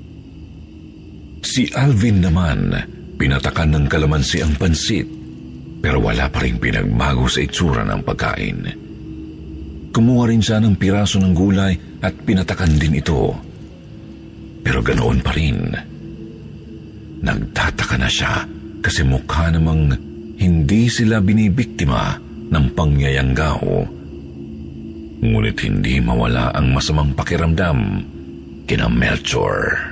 Si Alvin naman, pinatakan ng kalamansi ang pansit, pero wala pa rin pinagbago sa itsura ng pagkain. Kumuha rin siya ng piraso ng gulay at pinatakan din ito. Pero ganoon pa rin. Nagtataka na siya kasi mukha namang hindi sila binibiktima ng pangyayanggaw. Ngunit hindi mawala ang masamang pakiramdam kina Melchor.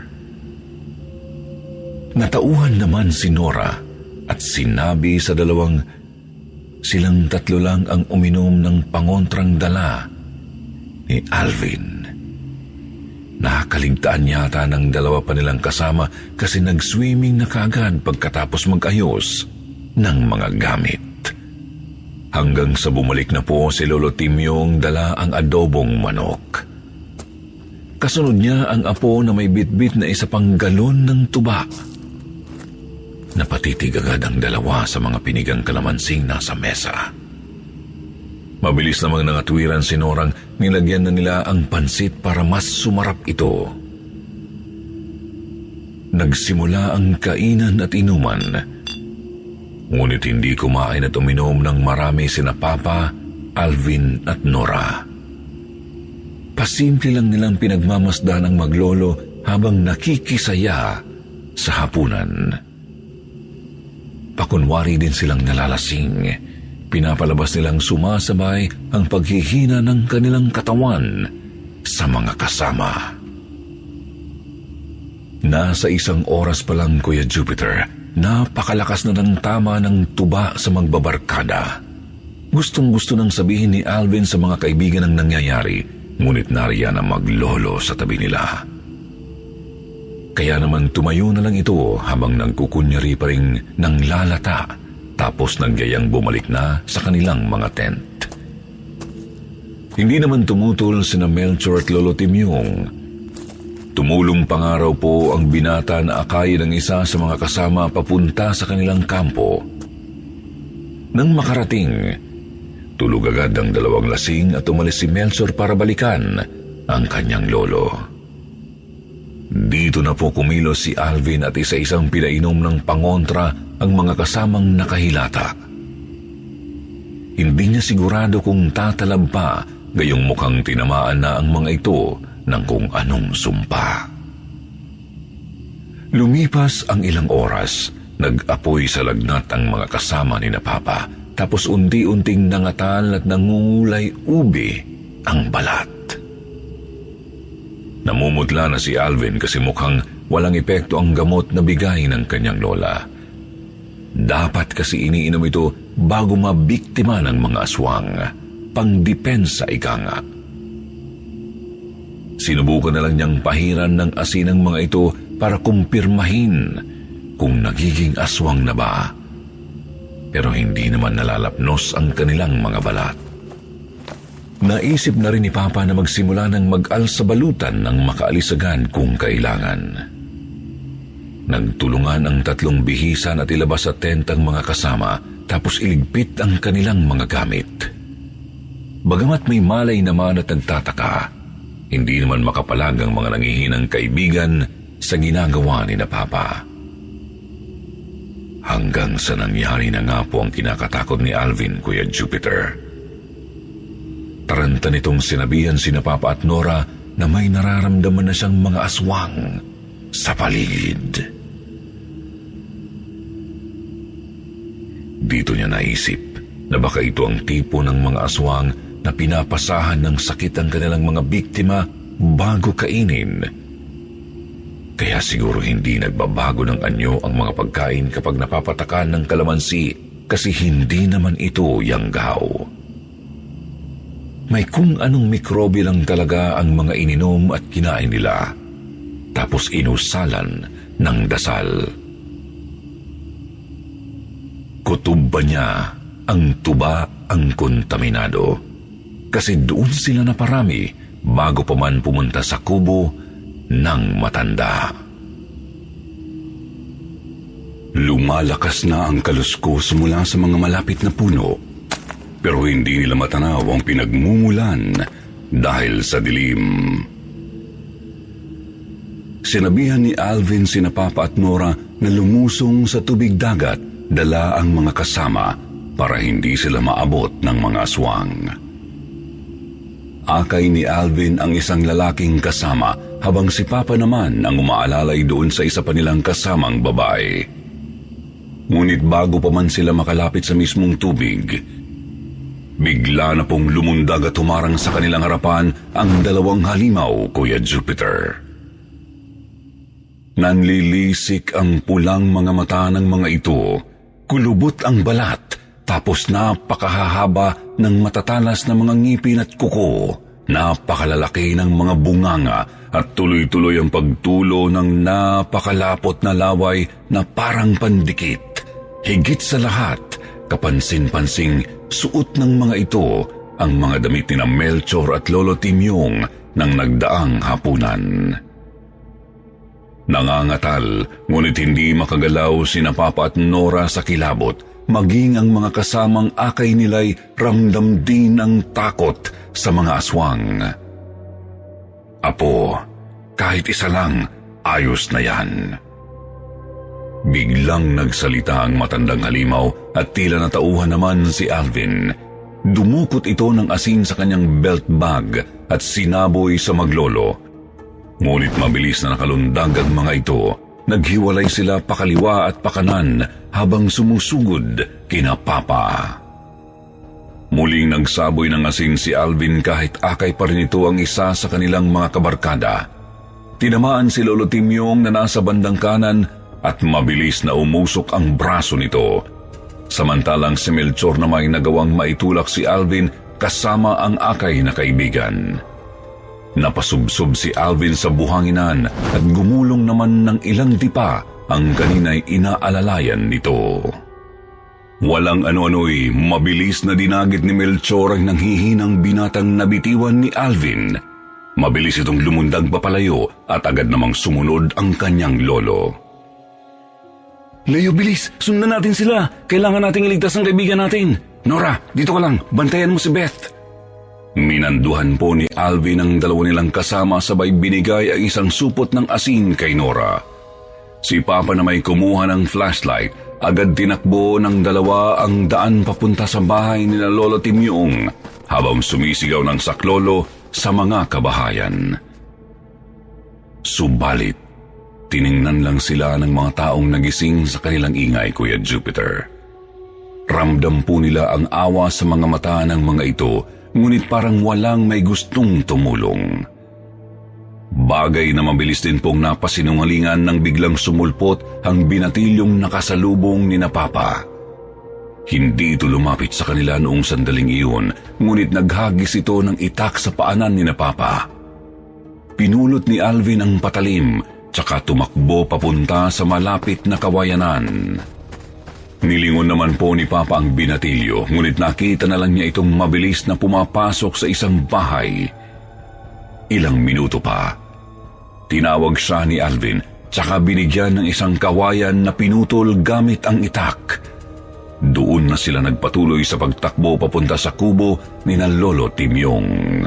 Natauhan naman si Nora at sinabi sa dalawang silang tatlo lang ang uminom ng pangontrang dala ni Alvin. Nakaligtaan yata ng dalawa pa nilang kasama kasi nag-swimming na kaagad pagkatapos mag-ayos ng mga gamit. Hanggang sa bumalik na po si Lolo Timyong dala ang adobong manok. Kasunod niya ang apo na may bitbit na isa pang galon ng tuba. Napatitig agad ang dalawa sa mga pinigang kalamansing nasa mesa. Mabilis namang nangatwiran si Norang nilagyan na nila ang pansit para mas sumarap ito. Nagsimula ang kainan at inuman. Ngunit hindi kumain at uminom ng marami sina Papa, Alvin at Nora. Pasimple lang nilang pinagmamasdan ang maglolo habang nakikisaya sa hapunan. Pakunwari din silang nalalasing. Pinapalabas nilang sumasabay ang paghihina ng kanilang katawan sa mga kasama. Nasa isang oras pa lang, Kuya Jupiter, napakalakas na ng tama ng tuba sa magbabarkada. Gustong-gusto nang sabihin ni Alvin sa mga kaibigan ang nangyayari, ngunit nariyan ang maglolo sa tabi nila. Kaya naman tumayo na lang ito habang nagkukunyari pa rin ng lalata tapos nagyayang bumalik na sa kanilang mga tent. Hindi naman tumutol sina Melchor at Lolo Timyong. Tumulong pangaraw po ang binata na akay ng isa sa mga kasama papunta sa kanilang kampo. Nang makarating, tulog agad ang dalawang lasing at umalis si Melchor para balikan ang kanyang lolo. Dito na po kumilos si Alvin at isa-isang pinainom ng pangontra ang mga kasamang nakahilata. Hindi niya sigurado kung tatalab pa, gayong mukhang tinamaan na ang mga ito ng kung anong sumpa. Lumipas ang ilang oras, nag-apoy sa lagnat ang mga kasama ni na Papa, tapos unti-unting nangatal at nangungulay ubi ang balat. Namumutla na si Alvin kasi mukhang walang epekto ang gamot na bigay ng kanyang lola. Dapat kasi iniinom ito bago mabiktima ng mga aswang, pangdepensa ika nga. Sinubukan na lang niyang pahiran ng asin ang mga ito para kumpirmahin kung nagiging aswang na ba. Pero hindi naman nalalapnos ang kanilang mga balat. Naisip na rin ni Papa na magsimula ng mag-al sa balutan ng makaalisagan kung kailangan. Nagtulungan ang tatlong bihisan at ilabas sa tent ang mga kasama tapos iligpit ang kanilang mga gamit. Bagamat may malay naman at nagtataka, hindi naman makapalag ang mga nangihinang kaibigan sa ginagawa ni na Papa. Hanggang sa nangyari na nga po ang kinakatakot ni Alvin, Kuya Jupiter. Taranta nitong sinabihan sina Papa at Nora na may nararamdaman na siyang mga aswang sa paligid. Dito niya naisip na baka ito ang tipo ng mga aswang na pinapasahan ng sakit ang kanilang mga biktima bago kainin. Kaya siguro hindi nagbabago ng anyo ang mga pagkain kapag napapatakan ng kalamansi kasi hindi naman ito yanggaw. May kung anong mikrobe lang talaga ang mga ininom at kinain nila, tapos inusalan ng dasal. Kutob ba niya ang tuba ang kontaminado? Kasi doon sila naparami bago pa man pumunta sa kubo ng matanda. Lumalakas na ang kaluskos mula sa mga malapit na puno, pero hindi nila matanaw ang pinagmumulan dahil sa dilim. Sinabihan ni Alvin sina Papa at Nora na lumusong sa tubig dagat, dala ang mga kasama para hindi sila maabot ng mga aswang. Akay ni Alvin ang isang lalaking kasama, habang si Papa naman ang umaalalay doon sa isa pa nilang kasamang babae. Ngunit bago pa man sila makalapit sa mismong tubig, bigla na pong lumundag at humarang sa kanilang harapan ang dalawang halimaw, Kuya Jupiter. Nanlilisik ang pulang mga mata ng mga ito, kulubot ang balat, tapos napakahahaba ng matatalas na mga ngipin at kuko, napakalalaki ng mga bunganga at tuloy-tuloy ang pagtulo ng napakalapot na laway na parang pandikit. Higit sa lahat, kapansin-pansing suot ng mga ito ang mga damit ni na Melchor at Lolo Timyong ng nagdaang hapunan. Nangangatal, ngunit hindi makagalaw sina Papa at Nora sa kilabot, maging ang mga kasamang akay nila'y ramdam din ang takot sa mga aswang. Apo, kahit isa lang, ayos na yan. Biglang nagsalita ang matandang halimaw at tila natauhan naman si Alvin. Dumukot ito ng asin sa kanyang belt bag at sinaboy sa maglolo. Ngunit mabilis na nakalundag ang mga ito. Naghiwalay sila pakaliwa at pakanan habang sumusugod kina Papa. Muling nagsaboy ng asin si Alvin kahit akay pa rin ito ang isa sa kanilang mga kabarkada. Tinamaan si Lolo Timyong na nasa bandang kanan at mabilis na umusok ang braso nito. Samantalang si Melchor na may nagawang maitulak si Alvin kasama ang akay na kaibigan. Napasubsob si Alvin sa buhanginan at gumulong naman ng ilang dipa ang kanina'y inaalalayan nito. Walang ano-ano'y mabilis na dinagit ni Melchor ang nanghihinang binatang nabitiwan ni Alvin. Mabilis itong lumundag papalayo at agad namang sumunod ang kanyang lolo. Leo, bilis! Sundan natin sila! Kailangan nating iligtas ang kaibigan natin! Nora, dito ka lang! Bantayan mo si Beth! Minanduhan po ni Alvin ang dalawa nilang kasama sabay binigay ang isang supot ng asin kay Nora. Si Papa na may kumuha ng flashlight, agad tinakbo ng dalawa ang daan papunta sa bahay ni na Lolo Timyong habang sumisigaw ng saklolo sa mga kabahayan. Subalit, tiningnan lang sila ng mga taong nagising sa kanilang ingay, Kuya Jupiter. Ramdam po nila ang awa sa mga mata ng mga ito, ngunit parang walang may gustong tumulong. Bagay na mabilis din pong napasinungalingan nang biglang sumulpot ang binatilyong nakasalubong ni na Papa. Hindi ito lumapit sa kanila noong sandaling iyon, ngunit naghagis ito ng itak sa paanan ni na Papa. Pinulot ni Alvin ang patalim, tsaka tumakbo papunta sa malapit na kawayanan. Nilingon naman po ni Papa ang binatilyo, ngunit nakita na lang niya itong mabilis na pumapasok sa isang bahay. Ilang minuto pa, tinawag siya ni Alvin, tsaka binigyan ng isang kawayan na pinutol gamit ang itak. Doon na sila nagpatuloy sa pagtakbo papunta sa kubo ni na Lolo Timyong.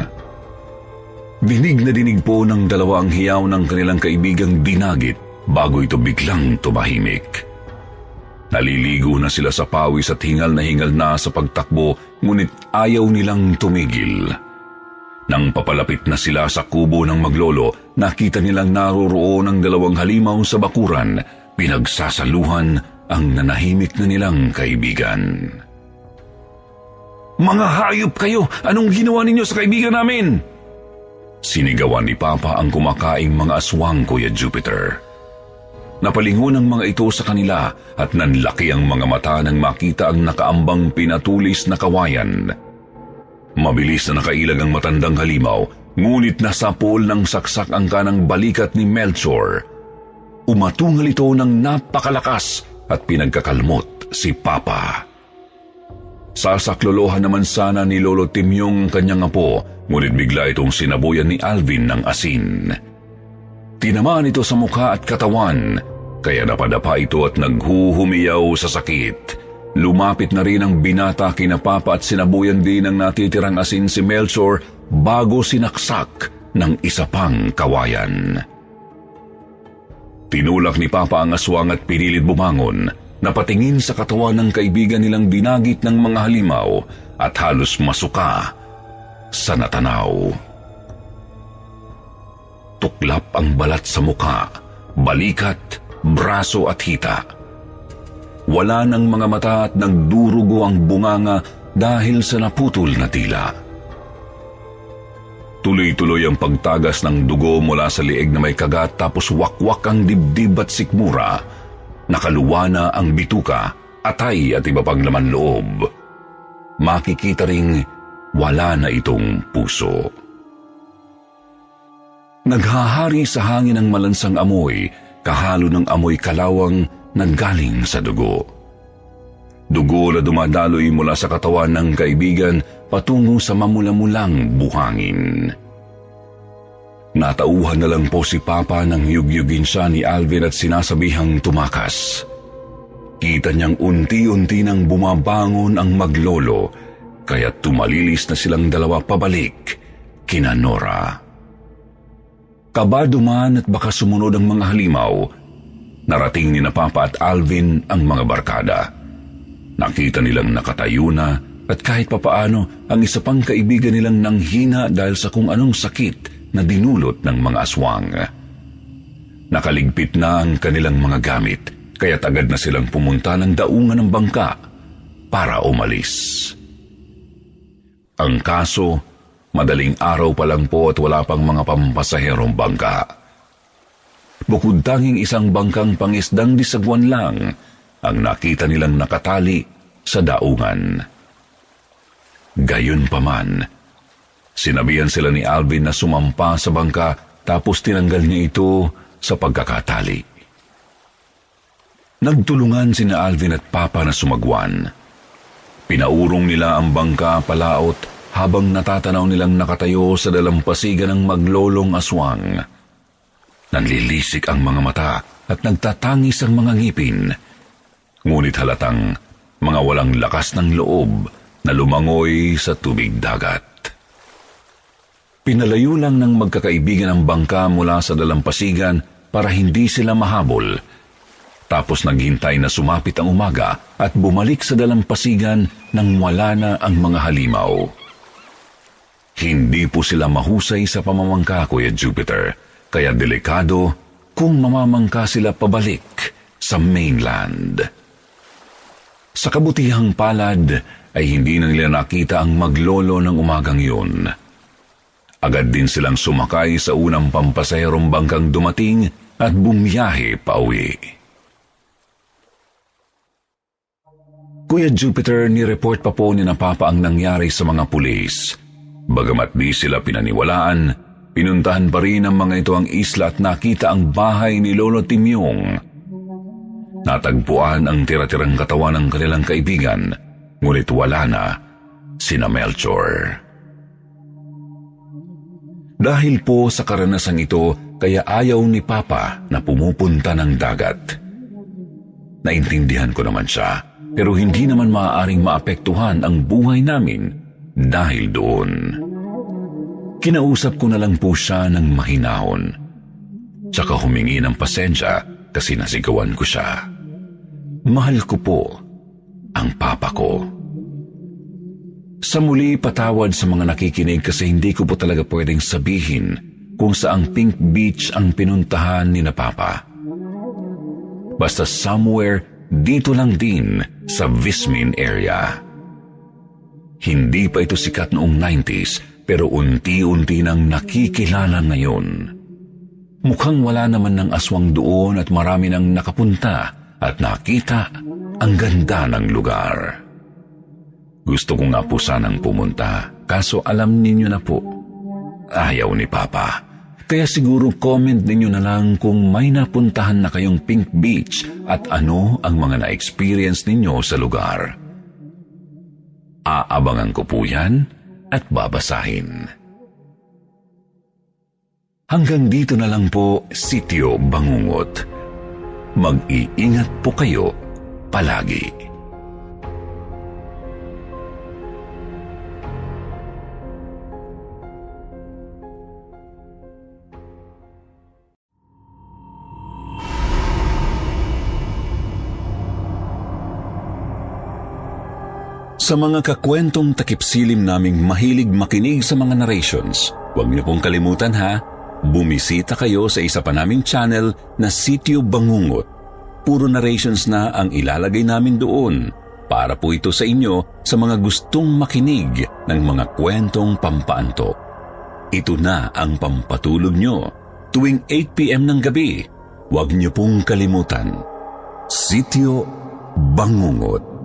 Dinig na dinig po ng dalawa ang hiyaw ng kanilang kaibigang dinagit bago ito biglang tumahimik. Naliligo na sila sa pawis at hingal na hingal na sa pagtakbo, ngunit ayaw nilang tumigil. Nang papalapit na sila sa kubo ng maglolo, nakita nilang naroroon ang dalawang halimaw sa bakuran, pinagsasaluhan ang nanahimik na nilang kaibigan. "Mga hayop kayo! Anong ginawa ninyo sa kaibigan namin?" Sinigawan ni Papa ang kumakaing mga aswang, Kuya Jupiter. Napalingon ang mga ito sa kanila at nanlaki ang mga mata nang makita ang nakaambang pinatulis na kawayan. Mabilis na nakailag ang matandang halimaw, ngunit nasapol ng saksak ang kanang balikat ni Melchor. Umatungal ito ng napakalakas at pinagkakalmot si Papa. Sasaklolohan naman sana ni Lolo Timyong kanyang apo, ngunit bigla itong sinabuyan ni Alvin ng asin. Tinamaan ito sa mukha at katawan, kaya napadapa ito at naghuhumiyaw sa sakit. Lumapit na rin ang binata kina Papa at sinabuyan din ng natitirang asin si Melchor bago sinaksak ng isa pang kawayan. Tinulak ni Papa ang aswang at pinilit bumangon. Napatingin sa katawan ng kaibigan nilang dinagit ng mga halimaw at halos masuka sa natanaw. Tuklap ang balat sa mukha, balikat, braso at hita. Wala ng mga mata at nagdurugo ang bunganga dahil sa naputol na tila. Tuloy-tuloy ang pagtagas ng dugo mula sa lieg na may kagat, tapos wakwak ang dibdib at sikmura. Nakaluwa na ang bituka, atay at iba pang laman loob. Makikita ring wala na itong puso. Naghahari sa hangin ang malansang amoy, kahalo ng amoy kalawang nanggaling sa dugo. Dugo na dumadaloy mula sa katawan ng kaibigan patungo sa mamula-mulang buhangin. Natauhan na lang po si Papa nang yugyugin siya ni Alvin at sinasabihang tumakas. Kita niyang unti-unti nang bumabangon ang maglolo, kaya tumalilis na silang dalawa pabalik kina Nora. Kabado man at baka sumunod ang mga halimaw, narating ni na Papa at Alvin ang mga barkada. Nakita nilang nakatayo na at kahit papaano ang isa pang kaibigan nilang nanghina dahil sa kung anong sakit na dinulot ng mga aswang. Nakaligpit na ang kanilang mga gamit, kaya agad na silang pumunta ng daungan ng bangka para umalis. Ang kaso, madaling araw pa lang po at wala pang mga pampasaherong bangka. Bukod tanging isang bangkang pangisdang disagwan lang ang nakita nilang nakatali sa daungan. Gayunpaman, sinabihan sila ni Alvin na sumampa sa bangka tapos tinanggal niya ito sa pagkakatali. Nagtulungan sina Alvin at Papa na sumagwan. Pinaurong nila ang bangka palaot habang natatanaw nilang nakatayo sa dalampasigan ng maglolong aswang. Nanlilisik ang mga mata at nagtatangis ang mga ngipin. Ngunit halatang mga walang lakas ng loob na lumangoy sa tubig dagat. Pinalayo lang ng magkakaibigan ang bangka mula sa dalampasigan para hindi sila mahabol. Tapos naghintay na sumapit ang umaga at bumalik sa dalampasigan nang wala na ang mga halimaw. Hindi po sila mahusay sa pamamangka, Kuya Jupiter, kaya delikado kung mamamangka sila pabalik sa mainland. Sa kabutihang palad ay hindi na nila nakita ang maglolo ng umagang yun. Agad din silang sumakay sa unang pampasaherong bangkang dumating at bumiyahe pauwi. Kuya Jupiter, ni-report pa po ni na Papa ang nangyari sa mga pulis. Bagamat di sila pinaniwalaan, pinuntahan pa rin ng mga ito ang isla at nakita ang bahay ni Lolo Timyong. Natagpuan ang tira-tirang katawan ng kanilang kaibigan, ngunit wala na sina Melchor. Dahil po sa karanasang ito, kaya ayaw ni Papa na pumupunta ng dagat. Naintindihan ko naman siya, pero hindi naman maaaring maapektuhan ang buhay namin dahil doon. Kinausap ko na lang po siya ng mahinahon. Tsaka humingi ng pasensya kasi nasigawan ko siya. mahal ko po ang papa ko. Sa muli, patawad sa mga nakikinig kasi hindi ko po talaga pwedeng sabihin kung saang Pink Beach ang pinuntahan ni na Papa. Basta somewhere dito lang din sa Vismin area. Hindi pa ito sikat noong nineties pero unti-unti nang nakikilala ngayon. Mukhang wala naman ng aswang doon at marami nang nakapunta at nakita ang ganda ng lugar. Gusto ko nga po sanang pumunta, kaso alam ninyo na po, ayaw ni Papa. Kaya siguro comment ninyo na lang kung may napuntahan na kayong Pink Beach at ano ang mga na-experience ninyo sa lugar. Aabangan ko po yan at babasahin. Hanggang dito na lang po, Sitio Bangungot. Mag-iingat po kayo palagi. Sa mga kakwentong takipsilim naming mahilig makinig sa mga narrations, huwag niyo pong kalimutan ha, bumisita kayo sa isa pa naming channel na Sitio Bangungot. Puro narrations na ang ilalagay namin doon para po ito sa inyo sa mga gustong makinig ng mga kwentong pampaanto. Ito na ang pampatulog nyo tuwing eight p.m. ng gabi. Huwag niyo pong kalimutan. Sitio Bangungot.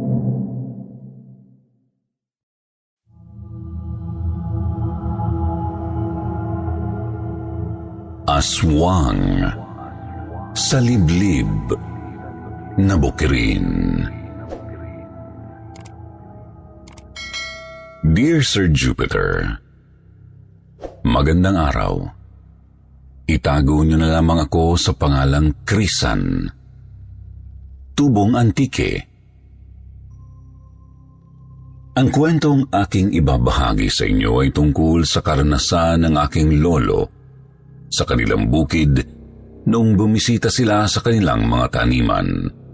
Aswang sa liblib na bukirin. Dear Sir Jupiter, magandang araw. Itago niyo na lamang ako sa pangalang Krisan, tubong antike. Ang kwentong aking ibabahagi sa inyo ay tungkol sa karanasan ng aking lolo sa kanilang bukid noong bumisita sila sa kanilang mga taniman.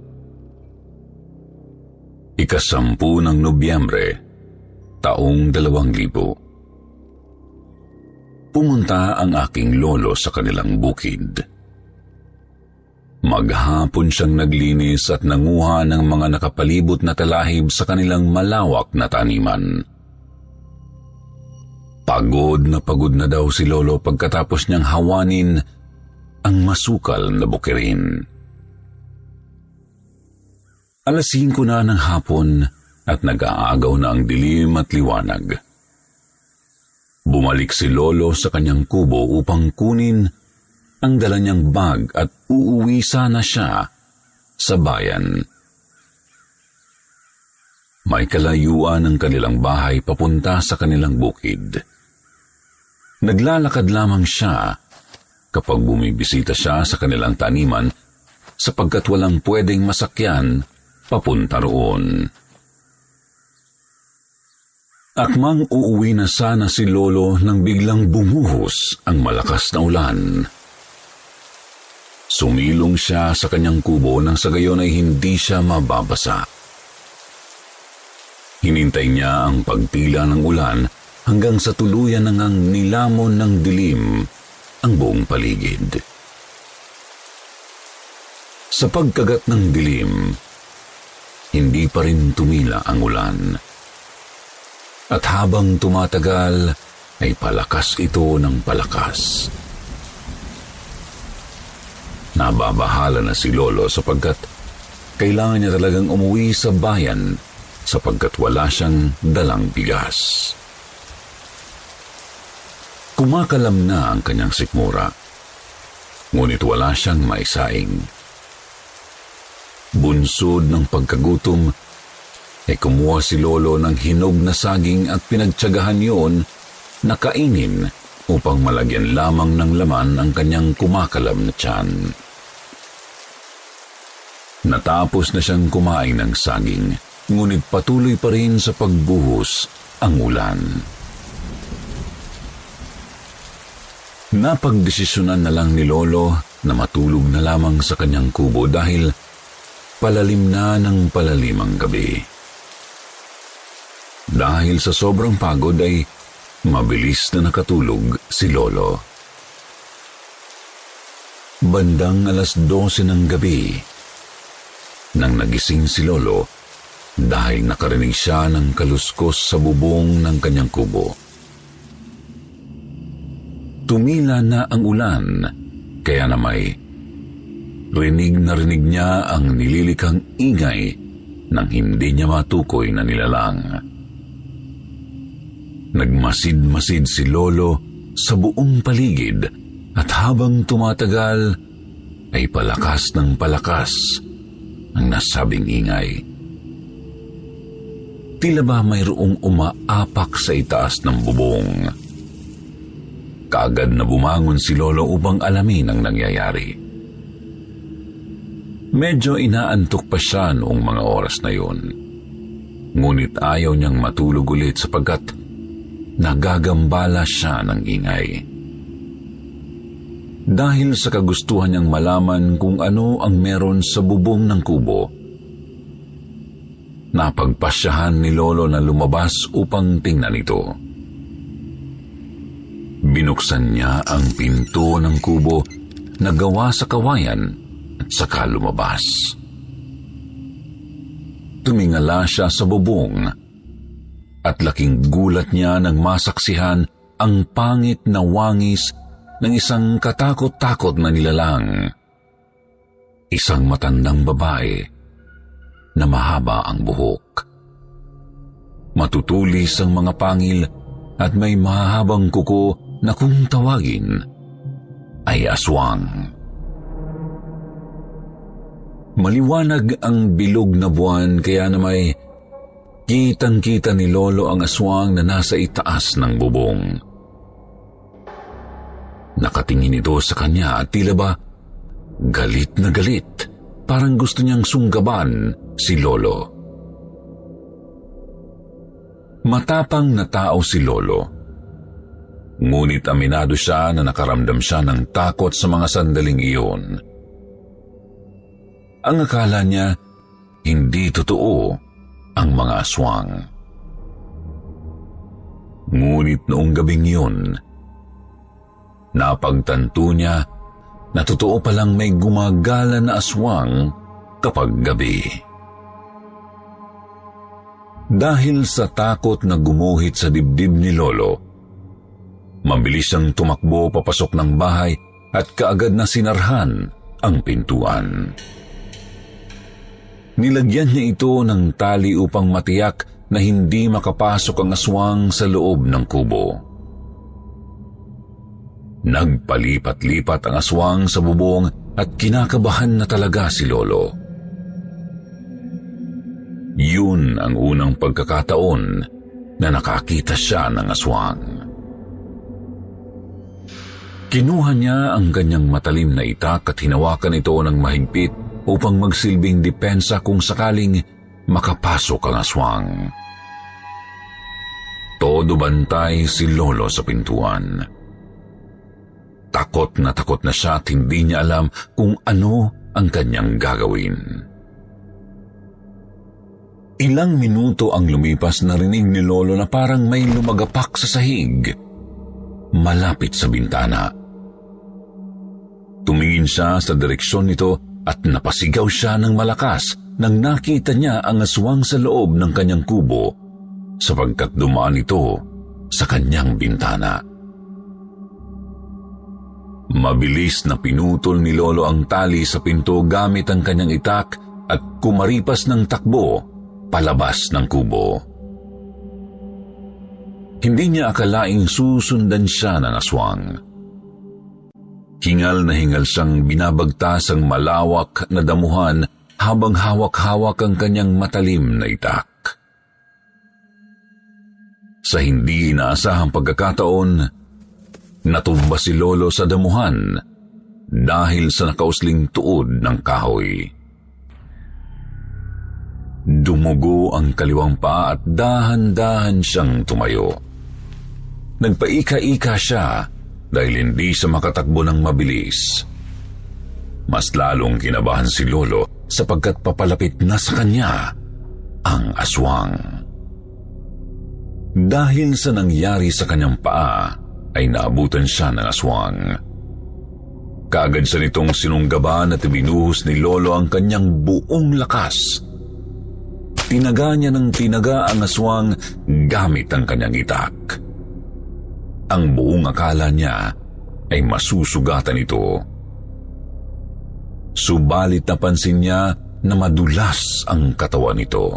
Ikasampu ng Nobyembre, taong dalawang libo. Pumunta ang aking lolo sa kanilang bukid. Maghapon siyang naglinis at nanguha ng mga nakapalibot na talahib sa kanilang malawak na taniman. Pagod na pagod na daw si lolo pagkatapos niyang hawanin ang masukal na bukirin. Alas singko na ng hapon at nag-aagaw na ang dilim at liwanag. Bumalik si lolo sa kanyang kubo upang kunin ang dala niyang bag at uuwi sana siya sa bayan. May kalayuan ang kanilang bahay papunta sa kanilang bukid. Naglalakad lamang siya kapag bumibisita siya sa kanilang taniman sapagkat walang pwedeng masakyan papunta roon. Akmang uuwi na sana si lolo nang biglang bumuhos ang malakas na ulan. Sumilong siya sa kanyang kubo nang sa gayon ay hindi siya mababasa. Hinintay niya ang pagtila ng ulan hanggang sa tuluyan na ngang nilamon ng dilim ang buong paligid. Sa pagkagat ng dilim, hindi pa rin tumila ang ulan. At habang tumatagal, ay palakas ito ng palakas. Nababahala na si lolo sapagkat kailangan niya talagang umuwi sa bayan sapagkat wala siyang dalang bigas. Kumakalam na ang kanyang sikmura, ngunit wala siyang maisaing. Bunsod ng pagkagutom, ay kumuha si lolo ng hinog na saging at pinagtiyagahan yun na kainin upang malagyan lamang ng laman ang kanyang kumakalam na tiyan. Natapos na siyang kumain ng saging, ngunit patuloy pa rin sa pagbuhos ang ulan. Napagdesisyonan na lang ni lolo na matulog na lamang sa kanyang kubo dahil Palalim na ng palalim ang gabi. Dahil sa sobrang pagod ay mabilis na nakatulog si Lolo. Bandang alas dose ng gabi, nang nagising si Lolo dahil nakarinig siya ng kaluskos sa bubong ng kanyang kubo. Tumila na ang ulan, kaya na may rinig na rinig niya ang nililikang ingay nang hindi niya matukoy na nilalang. Nagmasid-masid si Lolo sa buong paligid at habang tumatagal ay palakas ng palakas ang nasabing ingay. Tila ba mayroong umaapak sa itaas ng bubong. Kaagad na bumangon si Lolo upang alamin ang nangyayari. Medyo inaantok pa siya noong mga oras na yun. Ngunit ayaw niyang matulog ulit sapagkat nagagambala siya ng ingay. Dahil sa kagustuhan niyang malaman kung ano ang meron sa bubong ng kubo, napagpasyahan ni Lolo na lumabas upang tingnan ito. Binuksan niya ang pinto ng kubo na gawa sa kawayan at saka lumabas. Tumingala siya sa bubong at laking gulat niya nang masaksihan ang pangit na wangis ng isang katakot-takot na nilalang. Isang matandang babae na mahaba ang buhok. Matutulis ang mga pangil at may mahabang kuko na kung tawagin ay aswang. Maliwanag ang bilog na buwan kaya na may kitang-kita ni Lolo ang aswang na nasa itaas ng bubong. Nakatingin ito sa kanya at tila ba galit na galit, parang gusto niyang sunggaban si Lolo. Matapang na tao si Lolo, ngunit aminado siya na nakaramdam siya ng takot sa mga sandaling iyon. Ang akala niya, hindi totoo ang mga aswang. Ngunit noong gabing yun, napagtanto niya na totoo palang may gumagala na aswang kapag gabi. Dahil sa takot na gumuhit sa dibdib ni Lolo, mabilis siyang tumakbo papasok ng bahay at kaagad na sinarhan ang pintuan. Nilagyan niya ito ng tali upang matiyak na hindi makapasok ang aswang sa loob ng kubo. Nagpalipat-lipat ang aswang sa bubong at kinakabahan na talaga si Lolo. Yun ang unang pagkakataon na nakakita siya ng aswang. Kinuha niya ang kanyang matalim na itak at hinawakan ito ng mahigpit upang magsilbing depensa kung sakaling makapasok ang aswang. Todo bantay si Lolo sa pintuan. Takot na takot na siya at hindi niya alam kung ano ang kanyang gagawin. Ilang minuto ang lumipas, narinig ni Lolo na parang may lumagapak sa sahig malapit sa bintana. Tumingin siya sa direksyon nito at napasigaw siya ng malakas nang nakita niya ang aswang sa loob ng kanyang kubo sapagkat dumaan ito sa kanyang bintana. Mabilis na pinutol ni Lolo ang tali sa pinto gamit ang kanyang itak at kumaripas ng takbo palabas ng kubo. Hindi niya akalaing susundan siya ng aswang. Hingal na hingal siyang binabagtas ang malawak na damuhan habang hawak-hawak ang kanyang matalim na itak. Sa hindi inaasahang pagkakataon, natumba si Lolo sa damuhan dahil sa nakausling tuod ng kahoy. Dumugo ang kaliwang paa at dahan-dahan siyang tumayo. Nagpaika-ika siya dahil hindi siya makatakbo ng mabilis. Mas lalong kinabahan si Lolo sapagkat papalapit na sa kanya ang aswang. Dahil sa nangyari sa kanyang paa, ay naabutan siya ng aswang. Kaagad sa nitong sinunggaban at ibinuhos ni Lolo ang kanyang buong lakas. Tinaga niya ng tinaga ang aswang gamit ang kanyang itak. Ang buong akala niya ay masusugatan ito. Subalit napansin niya na madulas ang katawan nito.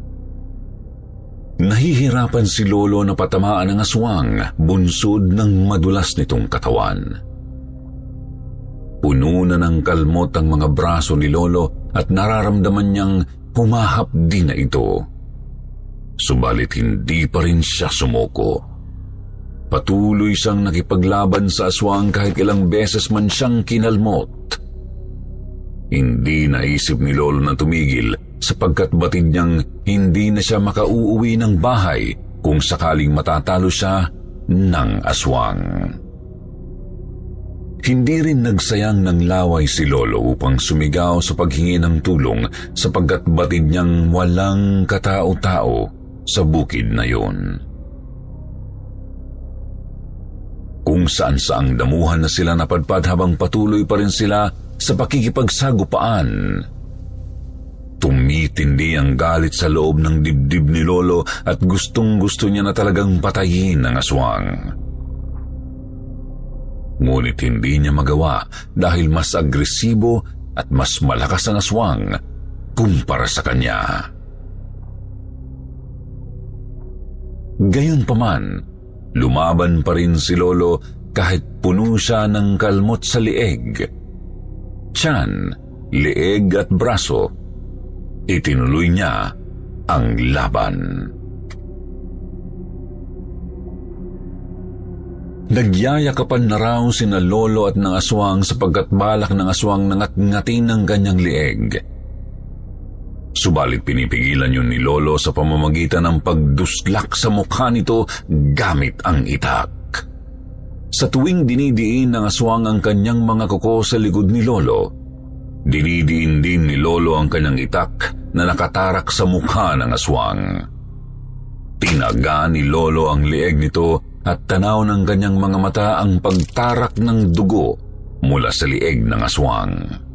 Nahihirapan si Lolo na patamaan ng aswang bunsod ng madulas nitong katawan. Puno na ng kalmot ang mga braso ni Lolo at nararamdaman niyang humahapdi na ito. Subalit hindi pa rin siya sumuko. Patuloy siyang nakipaglaban sa aswang kahit ilang beses man siyang kinalmot. Hindi naisip ni Lolo na tumigil sapagkat batid niyang hindi na siya makauuwi ng bahay kung sakaling matatalo siya ng aswang. Hindi rin nagsayang ng laway si Lolo upang sumigaw sa paghingi ng tulong sapagkat batid niyang walang katao-tao sa bukid na yun. Kung saan-saang damuhan na sila napadpad habang patuloy pa rin sila sa pakikipagsagupaan. Tumitindi ang galit sa loob ng dibdib ni Lolo at gustong-gusto niya na talagang patayin ang aswang. Ngunit hindi niya magawa dahil mas agresibo at mas malakas ang aswang kumpara sa kanya. Gayunpaman, lumaban pa rin si Lolo kahit puno siya ng kalmot sa lieg, tiyan, lieg at braso. Itinuloy niya ang laban. Nagyayakapan na raw sina Lolo at ng aswang sapagkat balak ng aswang nangat-ngatin ng kanyang lieg. Subalit pinipigilan yun ni Lolo sa pamamagitan ng pagduslak sa mukha nito gamit ang itak. Sa tuwing dinidiin ng aswang ang kanyang mga kuko sa likod ni Lolo, dinidiin din ni Lolo ang kanyang itak na nakatarak sa mukha ng aswang. Tinaga ni Lolo ang lieg nito at tanaw ng kanyang mga mata ang pagtarak ng dugo mula sa lieg ng aswang.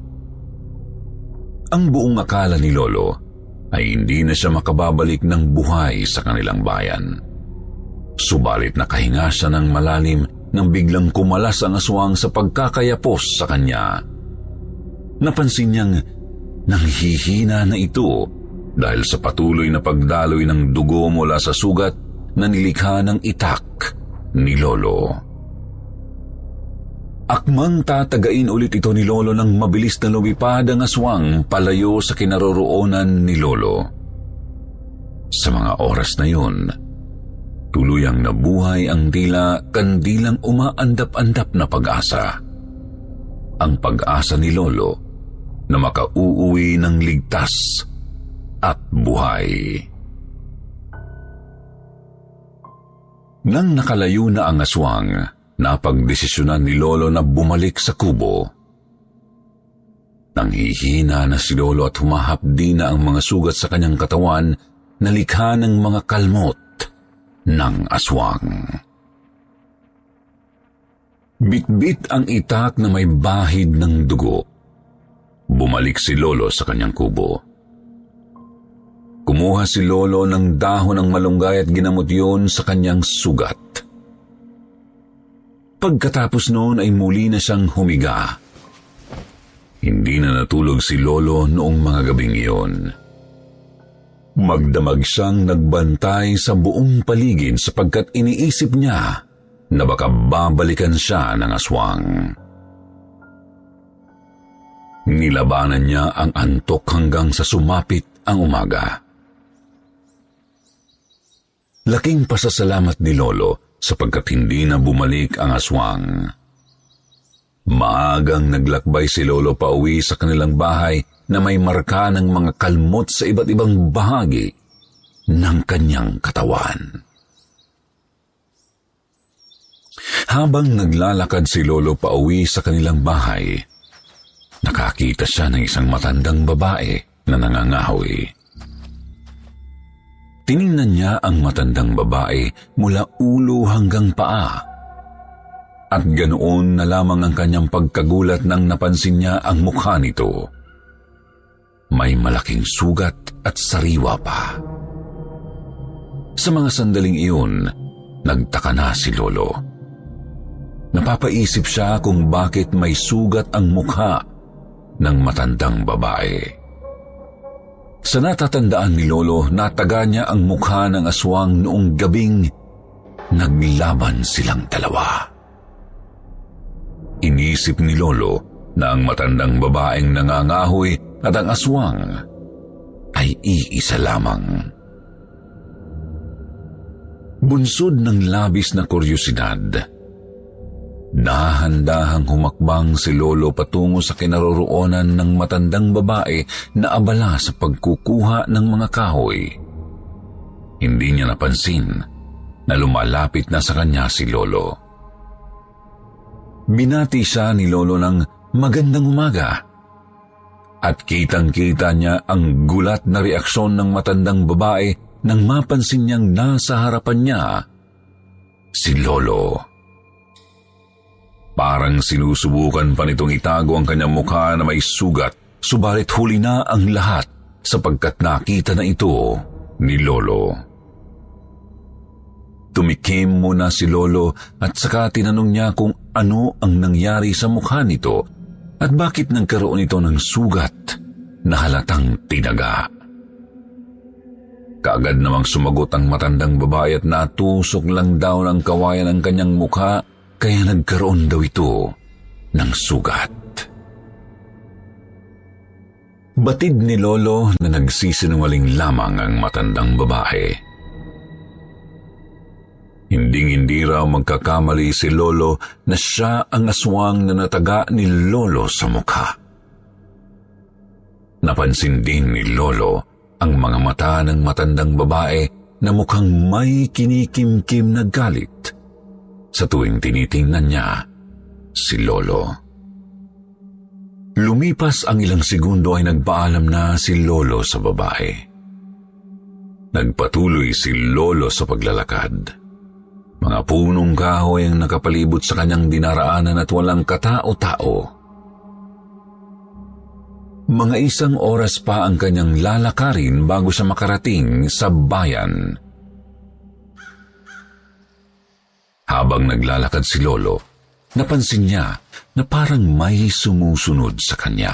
Ang buong akala ni Lolo ay hindi na siya makababalik ng buhay sa kanilang bayan. Subalit nakahinga siya ng malalim nang biglang kumalas ang aswang sa pagkakayapos sa kanya. Napansin niyang nanghihina na ito dahil sa patuloy na pagdaloy ng dugo mula sa sugat na nilikha ng itak ni Lolo. Akmang tatagain ulit ito ni Lolo nang mabilis na lumipad ang aswang palayo sa kinaroroonan ni Lolo. Sa mga oras na yun, tuluyang nabuhay ang tila kandilang umaandap-andap na pag-asa. Ang pag-asa ni Lolo na makauuwi ng ligtas at buhay. Nang nakalayo na ang aswang, napagdesisyonan ni Lolo na bumalik sa kubo. Nanghihina na si Lolo at humahapdi na ang mga sugat sa kanyang katawan na likha ng mga kalmot ng aswang. Bitbit ang itak na may bahid ng dugo. Bumalik si Lolo sa kanyang kubo. Kumuha si Lolo ng dahon ng malunggay at ginamot yun sa kanyang sugat. Pagkatapos noon ay muli na siyang humiga. Hindi na natulog si Lolo noong mga gabing iyon. Magdamag siyang nagbantay sa buong paligid sapagkat iniisip niya na baka babalikan siya ng aswang. Nilabanan niya ang antok hanggang sa sumapit ang umaga. Laking pasasalamat ni Lolo sapagkat hindi na bumalik ang aswang. Maagang naglakbay si Lolo pauwi sa kanilang bahay na may marka ng mga kalmot sa iba't ibang bahagi ng kanyang katawan. Habang naglalakad si Lolo pauwi sa kanilang bahay, nakakita siya ng isang matandang babae na nangangahoy. Tiningnan niya ang matandang babae mula ulo hanggang paa. At ganoon na lamang ang kanyang pagkagulat nang napansin niya ang mukha nito. May malaking sugat at sariwa pa. Sa mga sandaling iyon, nagtaka na si Lolo. Napapaisip siya kung bakit may sugat ang mukha ng matandang babae. Sa natatandaan ni Lolo, nataga niya ang mukha ng aswang noong gabing naglaban silang dalawa. Inisip ni Lolo na ang matandang babaeng nangangahoy at ang aswang ay iisa lamang. Bunsod ng labis na kuryosidad, dahan-dahang humakbang si Lolo patungo sa kinaroroonan ng matandang babae na abala sa pagkukuha ng mga kahoy. Hindi niya napansin na lumalapit na sa kanya si Lolo. Binati siya ni Lolo ng magandang umaga at kitang-kita niya ang gulat na reaksyon ng matandang babae nang mapansin niyang nasa harapan niya si Lolo. Parang sinusubukan pa nitong itago ang kanyang mukha na may sugat, subalit huli na ang lahat sapagkat nakita na ito ni Lolo. Tumikim muna si Lolo at saka tinanong niya kung ano ang nangyari sa mukha nito at bakit nagkaroon ito ng sugat na halatang tinaga. Kaagad namang sumagot ang matandang babae at natusok lang daw ng kawayan ang kanyang mukha kaya nagkaroon daw ito ng sugat. Batid ni Lolo na nagsisinungaling lamang ang matandang babae. Hinding-hindi raw magkakamali si Lolo na siya ang aswang na nataga ni Lolo sa mukha. Napansin din ni Lolo ang mga mata ng matandang babae na mukhang may kinikimkim na galit sa tuwing tinitingnan niya si Lolo. Lumipas ang ilang segundo ay nagpaalam na si Lolo sa babae. Nagpatuloy si Lolo sa paglalakad. Mga punong kahoy ang nakapalibot sa kanyang dinaraanan at walang katao-tao. Mga isang oras pa ang kanyang lalakarin bago siya makarating sa bayan. Habang naglalakad si Lolo, napansin niya na parang may sumusunod sa kanya.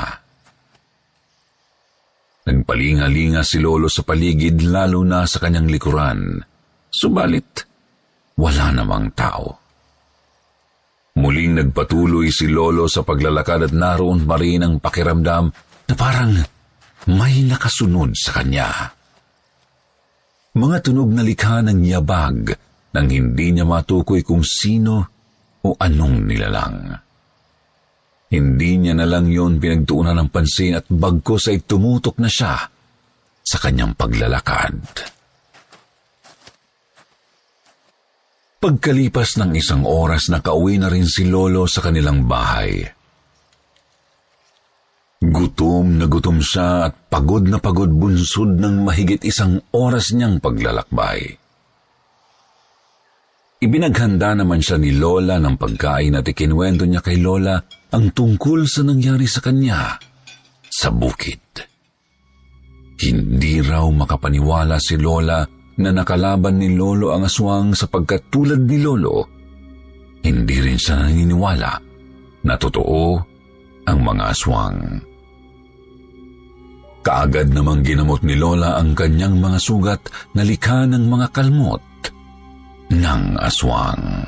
Nagpalinga-linga si Lolo sa paligid lalo na sa kanyang likuran. Subalit, wala namang tao. Muling nagpatuloy si Lolo sa paglalakad at naroon pa rin ang pakiramdam na parang may nakasunod sa kanya. Mga tunog na likha ng yabag nang hindi niya matukoy kung sino o anong nilalang. Hindi niya na lang yun pinagtuunan ng pansin at bagkus ay tumutok na siya sa kanyang paglalakad. Pagkalipas ng isang oras, nakauwi na rin si Lolo sa kanilang bahay. Gutom na gutom siya at pagod na pagod bunsod ng mahigit isang oras niyang paglalakbay. Ibinaghanda naman siya ni Lola ng pagkain at ikinuwento niya kay Lola ang tungkol sa nangyari sa kanya sa bukid. Hindi raw makapaniwala si Lola na nakalaban ni Lolo ang aswang sapagkat tulad ni Lolo, hindi rin siya naniniwala na totoo ang mga aswang. Kaagad namang ginamot ni Lola ang kanyang mga sugat na likha ng mga kalmot ng aswang.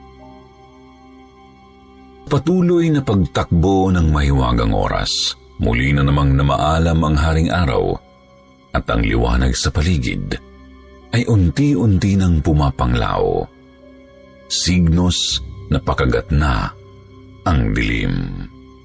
Patuloy na pagtakbo ng mahiwagang oras, muli na namang namaalam ang haring araw at ang liwanag sa paligid ay unti-unti nang pumapanglaw. Signos na pakagat na ang dilim.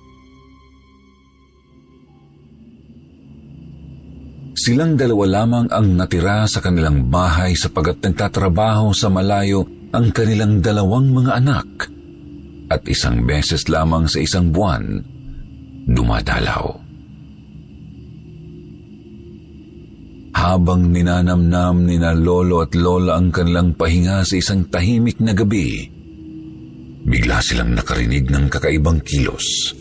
Silang dalawa lamang ang natira sa kanilang bahay sapagat nagtatrabaho sa malayo ang kanilang dalawang mga anak at isang beses lamang sa isang buwan dumadalaw. Habang ninanamnam ni na lolo at lola ang kanilang pahinga sa isang tahimik na gabi, bigla silang nakarinig ng kakaibang kilos.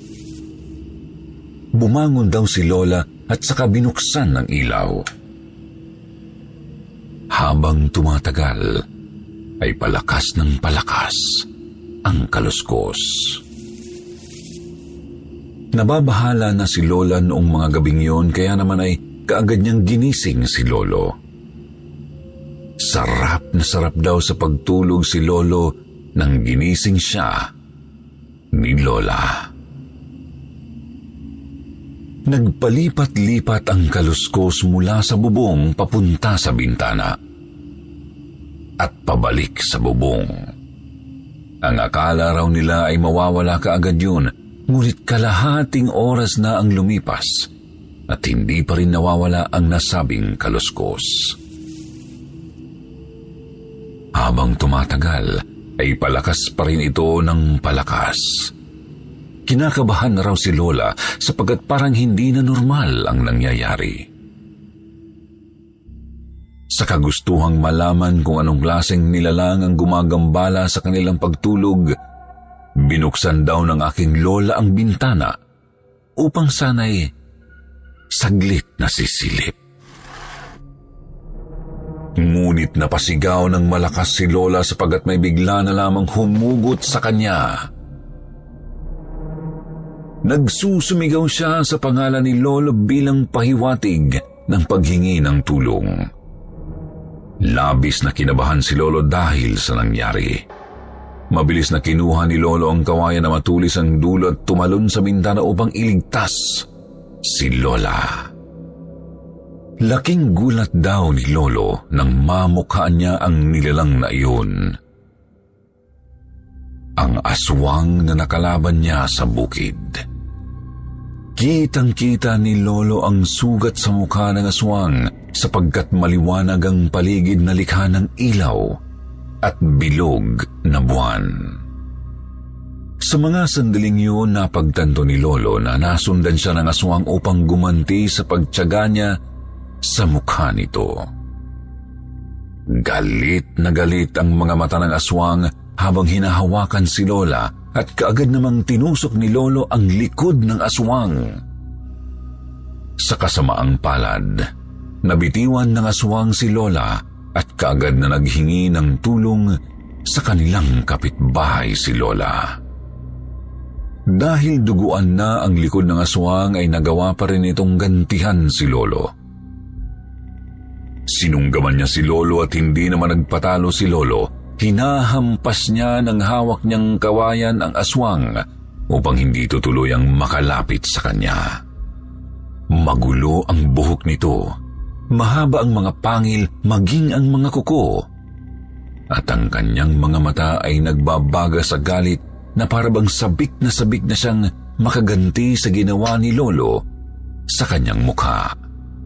Bumangon daw si lola at saka binuksan ng ilaw. Habang tumatagal, ay palakas ng palakas ang kaluskos. Nababahala na si lola noong mga gabing yun, kaya naman ay kaagad niyang ginising si lolo. Sarap na sarap daw sa pagtulog si lolo nang ginising siya ni lola. Nagpalipat-lipat ang kaluskos mula sa bubong papunta sa bintana at pabalik sa bubong. Ang akala raw nila ay mawawala kaagad yun, ngunit kalahating oras na ang lumipas at hindi pa rin nawawala ang nasabing kaluskos. Habang tumatagal, ay palakas pa rin ito ng palakas. Kinakabahan na raw si lola sapagkat parang hindi na normal ang nangyayari. Sa kagustuhang malaman kung anong klaseng nilalang ang gumagambala sa kanilang pagtulog, binuksan daw ng aking lola ang bintana upang sana'y saglit na sisilip. Ngunit napasigaw ng malakas si lola sapagkat may bigla na lamang humugot sa kanya. Nagsusumigaw siya sa pangalan ni lolo bilang pahiwatig ng paghingi ng tulong. Labis na kinabahan si lolo dahil sa nangyari. Mabilis na kinuha ni lolo ang kawayan na matulis ang dulo at tumalon sa bintana upang iligtas si lola. Laking gulat daw ni lolo nang mamukhaan niya ang nilalang na iyon. Ang aswang na nakalaban niya sa bukid. Kitang-kita ni lolo ang sugat sa mukha ng aswang sapagkat maliwanag ang paligid na likha ng ilaw at bilog na buwan. Sa mga sandaling yun, napagtanto ni lolo na nasundan siya ng aswang upang gumanti sa pagtiyaga niya sa mukha nito. Galit na galit ang mga mata ng aswang habang hinahawakan si lola at kaagad namang tinusok ni lolo ang likod ng aswang. Sa kasamaang palad, nabitiwan ng aswang si lola at kaagad na naghingi ng tulong sa kanilang kapitbahay si lola. Dahil duguan na ang likod ng aswang ay nagawa pa rin itong gantihan si lolo. Sinunggaman niya si lolo at hindi naman nagpatalo si lolo. Hinahampas niya ng hawak niyang kawayan ang aswang upang hindi tutuloy ang makalapit sa kanya. Magulo ang buhok nito, mahaba ang mga pangil maging ang mga kuko, at ang kanyang mga mata ay nagbabaga sa galit na parabang sabik na sabik na siyang makaganti sa ginawa ni lolo sa kanyang mukha.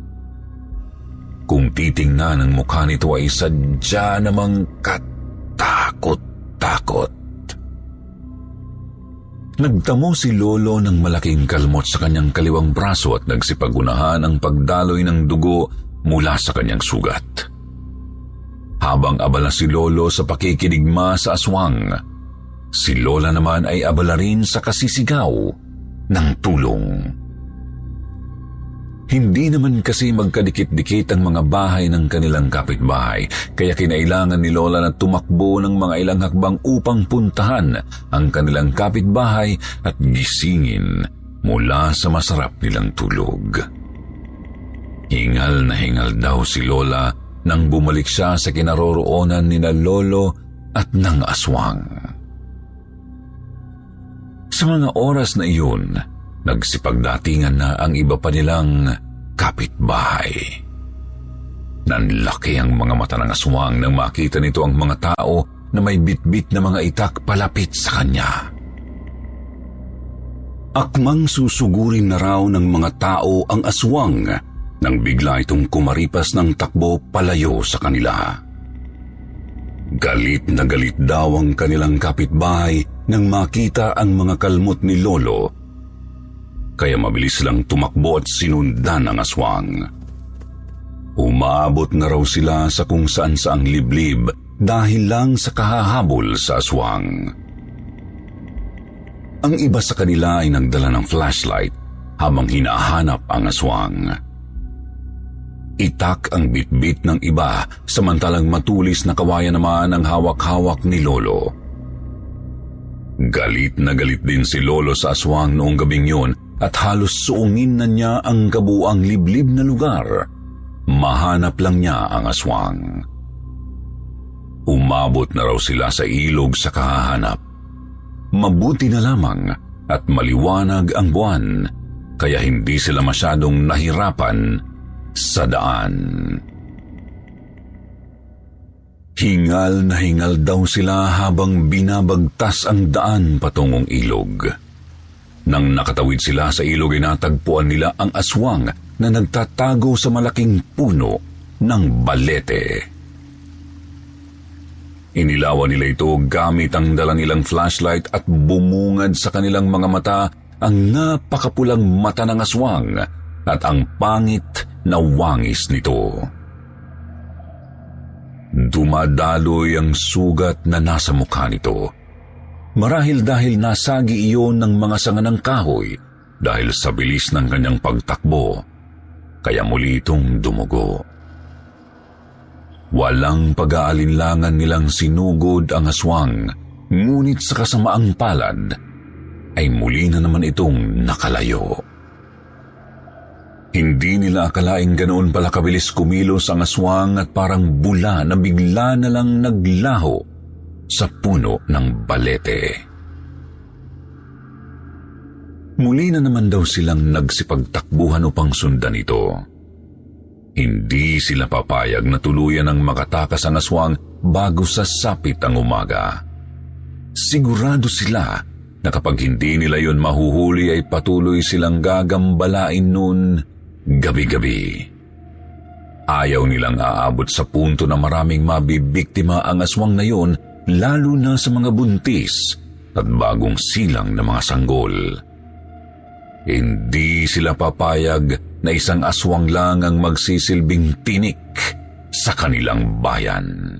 Kung titingnan ang mukha nito ay sadya namang katakot-takot. Nagtamo si lolo ng malaking kalmot sa kanyang kaliwang braso at nagsipagunahan ang pagdaloy ng dugo mula sa kanyang sugat. Habang abala si lolo sa pakikidigma sa aswang, si lola naman ay abala rin sa kasisigaw ng tulong. Hindi naman kasi magkadikit-dikit ang mga bahay ng kanilang kapitbahay, kaya kinailangan ni lola na tumakbo ng mga ilang hakbang upang puntahan ang kanilang kapitbahay at gisingin mula sa masarap nilang tulog. Hingal na hingal daw si lola nang bumalik siya sa kinaroroonan ni na lolo at ng aswang. Sa mga oras na iyon, nagsipagdatingan na ang iba pa nilang kapitbahay. Nanlaki ang mga mata ng aswang nang makita nito ang mga tao na may bitbit na mga itak palapit sa kanya. Akmang susugurin na raw ng mga tao ang aswang nang bigla itong kumaripas ng takbo palayo sa kanila. Galit na galit daw ang kanilang kapitbahay nang makita ang mga kalmot ni lolo kaya mabilis lang tumakbo at sinundan ang aswang. Umabot na raw sila sa kung saan-saang liblib dahil lang sa kahahabol sa aswang. Ang iba sa kanila ay nagdala ng flashlight habang hinahanap ang aswang. Itak ang bitbit ng iba, samantalang matulis na kawayan naman ang hawak-hawak ni Lolo. Galit na galit din si Lolo sa aswang noong gabing yun at halos suungin na niya ang kabuang liblib na lugar. Mahanap lang niya ang aswang. Umabot na raw sila sa ilog sa kahahanap. Mabuti na lamang at maliwanag ang buwan, kaya hindi sila masyadong nahirapan sa daan. Hingal na hingal daw sila habang binabagtas ang daan patungong ilog. Nang nakatawid sila sa ilog ay natagpuan nila ang aswang na nagtatago sa malaking puno ng balete. Inilawan nila ito gamit ang dala nilang flashlight at bumungad sa kanilang mga mata ang napakapulang mata ng aswang at ang pangit na wangis nito. Dumadaloy ang sugat na nasa mukha nito. Marahil dahil nasagi iyon ng mga sanga ng kahoy dahil sa bilis ng kanyang pagtakbo, kaya muli itong dumugo. Walang pag-aalinlangan nilang sinugod ang aswang, ngunit sa kasamaang palad ay muli na naman itong nakalayo. Hindi nila akalaing ganoon pala kabilis kumilos ang aswang at parang bula na bigla na lang naglaho sa puno ng balete. Muli na naman daw silang nagsipagtakbuhan upang sundan ito. Hindi sila papayag na tuluyan ang makatakas ang aswang bago sasapit ang umaga. Sigurado sila na kapag hindi nila yon mahuhuli ay patuloy silang gagambalain nun gabi-gabi. Ayaw nilang aabot sa punto na maraming mabibiktima ang aswang na yon, lalo na sa mga buntis at bagong silang na mga sanggol. Hindi sila papayag na isang aswang lang ang magsisilbing tinik sa kanilang bayan.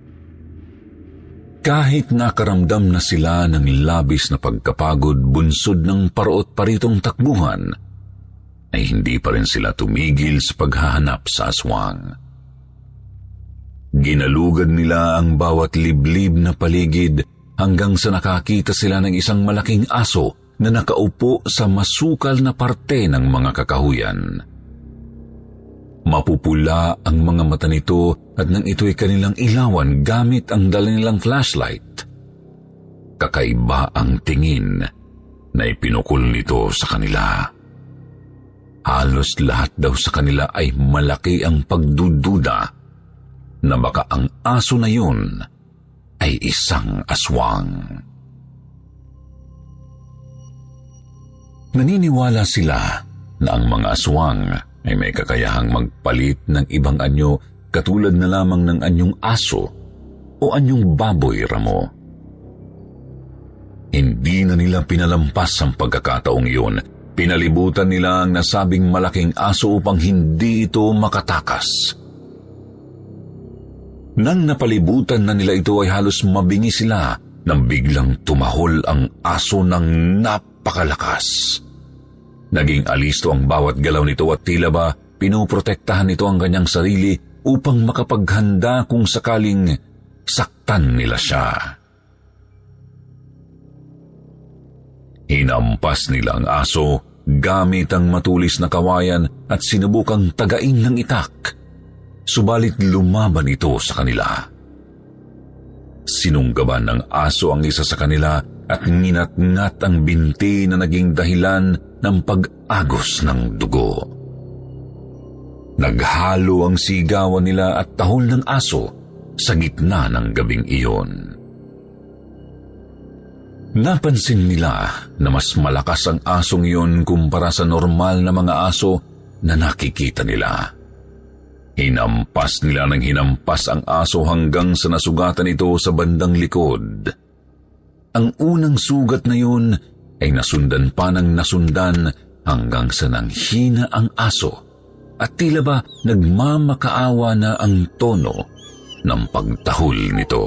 Kahit nakaramdam na sila ng labis na pagkapagod bunsod ng paraot-paritong takbuhan, ay hindi pa rin sila tumigil sa paghahanap sa aswang. Ginalugad nila ang bawat liblib na paligid hanggang sa nakakita sila ng isang malaking aso na nakaupo sa masukal na parte ng mga kakahuyan. Mapupula ang mga mata nito at nang ito'y kanilang ilawan gamit ang dala nilang flashlight, kakaiba ang tingin na ipinukol nito sa kanila. Halos lahat daw sa kanila ay malaki ang pagdududa na baka ang aso na yun ay isang aswang. Naniniwala sila na ang mga aswang ay may kakayahang magpalit ng ibang anyo katulad na lamang ng anyong aso o anyong baboy ramo. Hindi na nila pinalampas ang pagkakataong iyon. Pinalibutan nila ang nasabing malaking aso upang hindi ito makatakas. Nang napalibutan na nila ito ay halos mabingi sila nang biglang tumahol ang aso ng napakalakas. Naging alisto ang bawat galaw nito at tila ba pinoprotektahan nito ang kanyang sarili upang makapaghanda kung sakaling saktan nila siya. Hinampas nila ang aso gamit ang matulis na kawayan at sinubukang tagain ng itak, subalit lumaban ito sa kanila. Sinunggaban ng aso ang isa sa kanila at nginat-ngat ang binti na naging dahilan ng pag-agos ng dugo. Naghalo ang sigawan nila at tahol ng aso sa gitna ng gabing iyon. Napansin nila na mas malakas ang asong iyon kumpara sa normal na mga aso na nakikita nila. Hinampas nila ng hinampas ang aso hanggang sa nasugatan ito sa bandang likod. Ang unang sugat na yun ay nasundan pa ng nasundan hanggang sa nanghina ang aso at tila ba nagmamakaawa na ang tono ng pagtahol nito.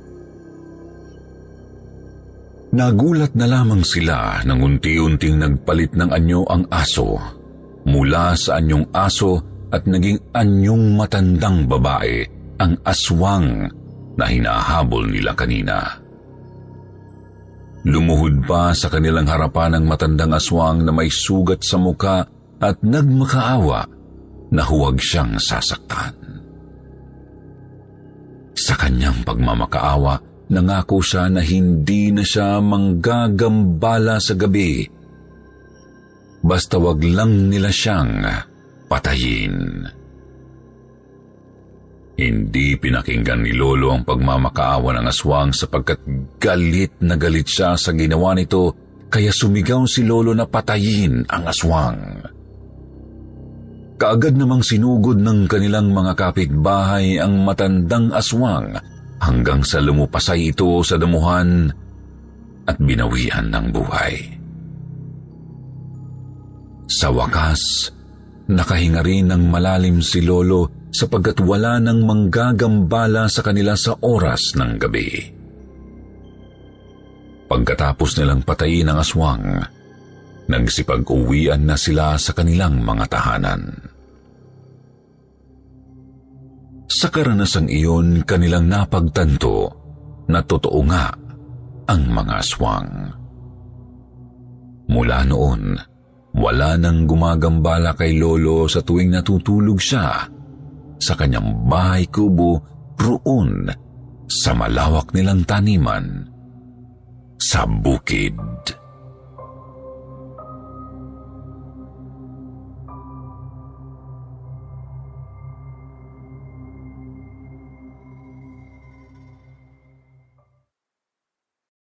Nagulat na lamang sila nang unti-unting nagpalit ng anyo ang aso mula sa anyong aso at naging anyong matandang babae ang aswang na hinahabol nila kanina. Lumuhod pa sa kanilang harapan ang matandang aswang na may sugat sa muka at nagmakaawa na huwag siyang sasaktan. Sa kanyang pagmamakaawa, nangako siya na hindi na siya manggagambala sa gabi. Basta wag lang nila siyang patayin. Hindi pinakinggan ni Lolo ang pagmamakaawa ng aswang sapagkat galit na galit siya sa ginawa nito, kaya sumigaw si Lolo na patayin ang aswang. Kaagad namang sinugod ng kanilang mga kapitbahay ang matandang aswang hanggang sa lumupasay ito sa damuhan at binawian ng buhay. Sa wakas, nakahinga rin ng malalim si Lolo sapagkat wala nang manggagambala sa kanila sa oras ng gabi. Pagkatapos nilang patayin ang aswang, nagsipag-uwian na sila sa kanilang mga tahanan. Sa karanasang iyon, kanilang napagtanto na totoo nga ang mga aswang. Mula noon, wala nang gumagambala kay Lolo sa tuwing natutulog siya sa kanyang bahay kubo roon sa malawak nilang taniman sa bukid.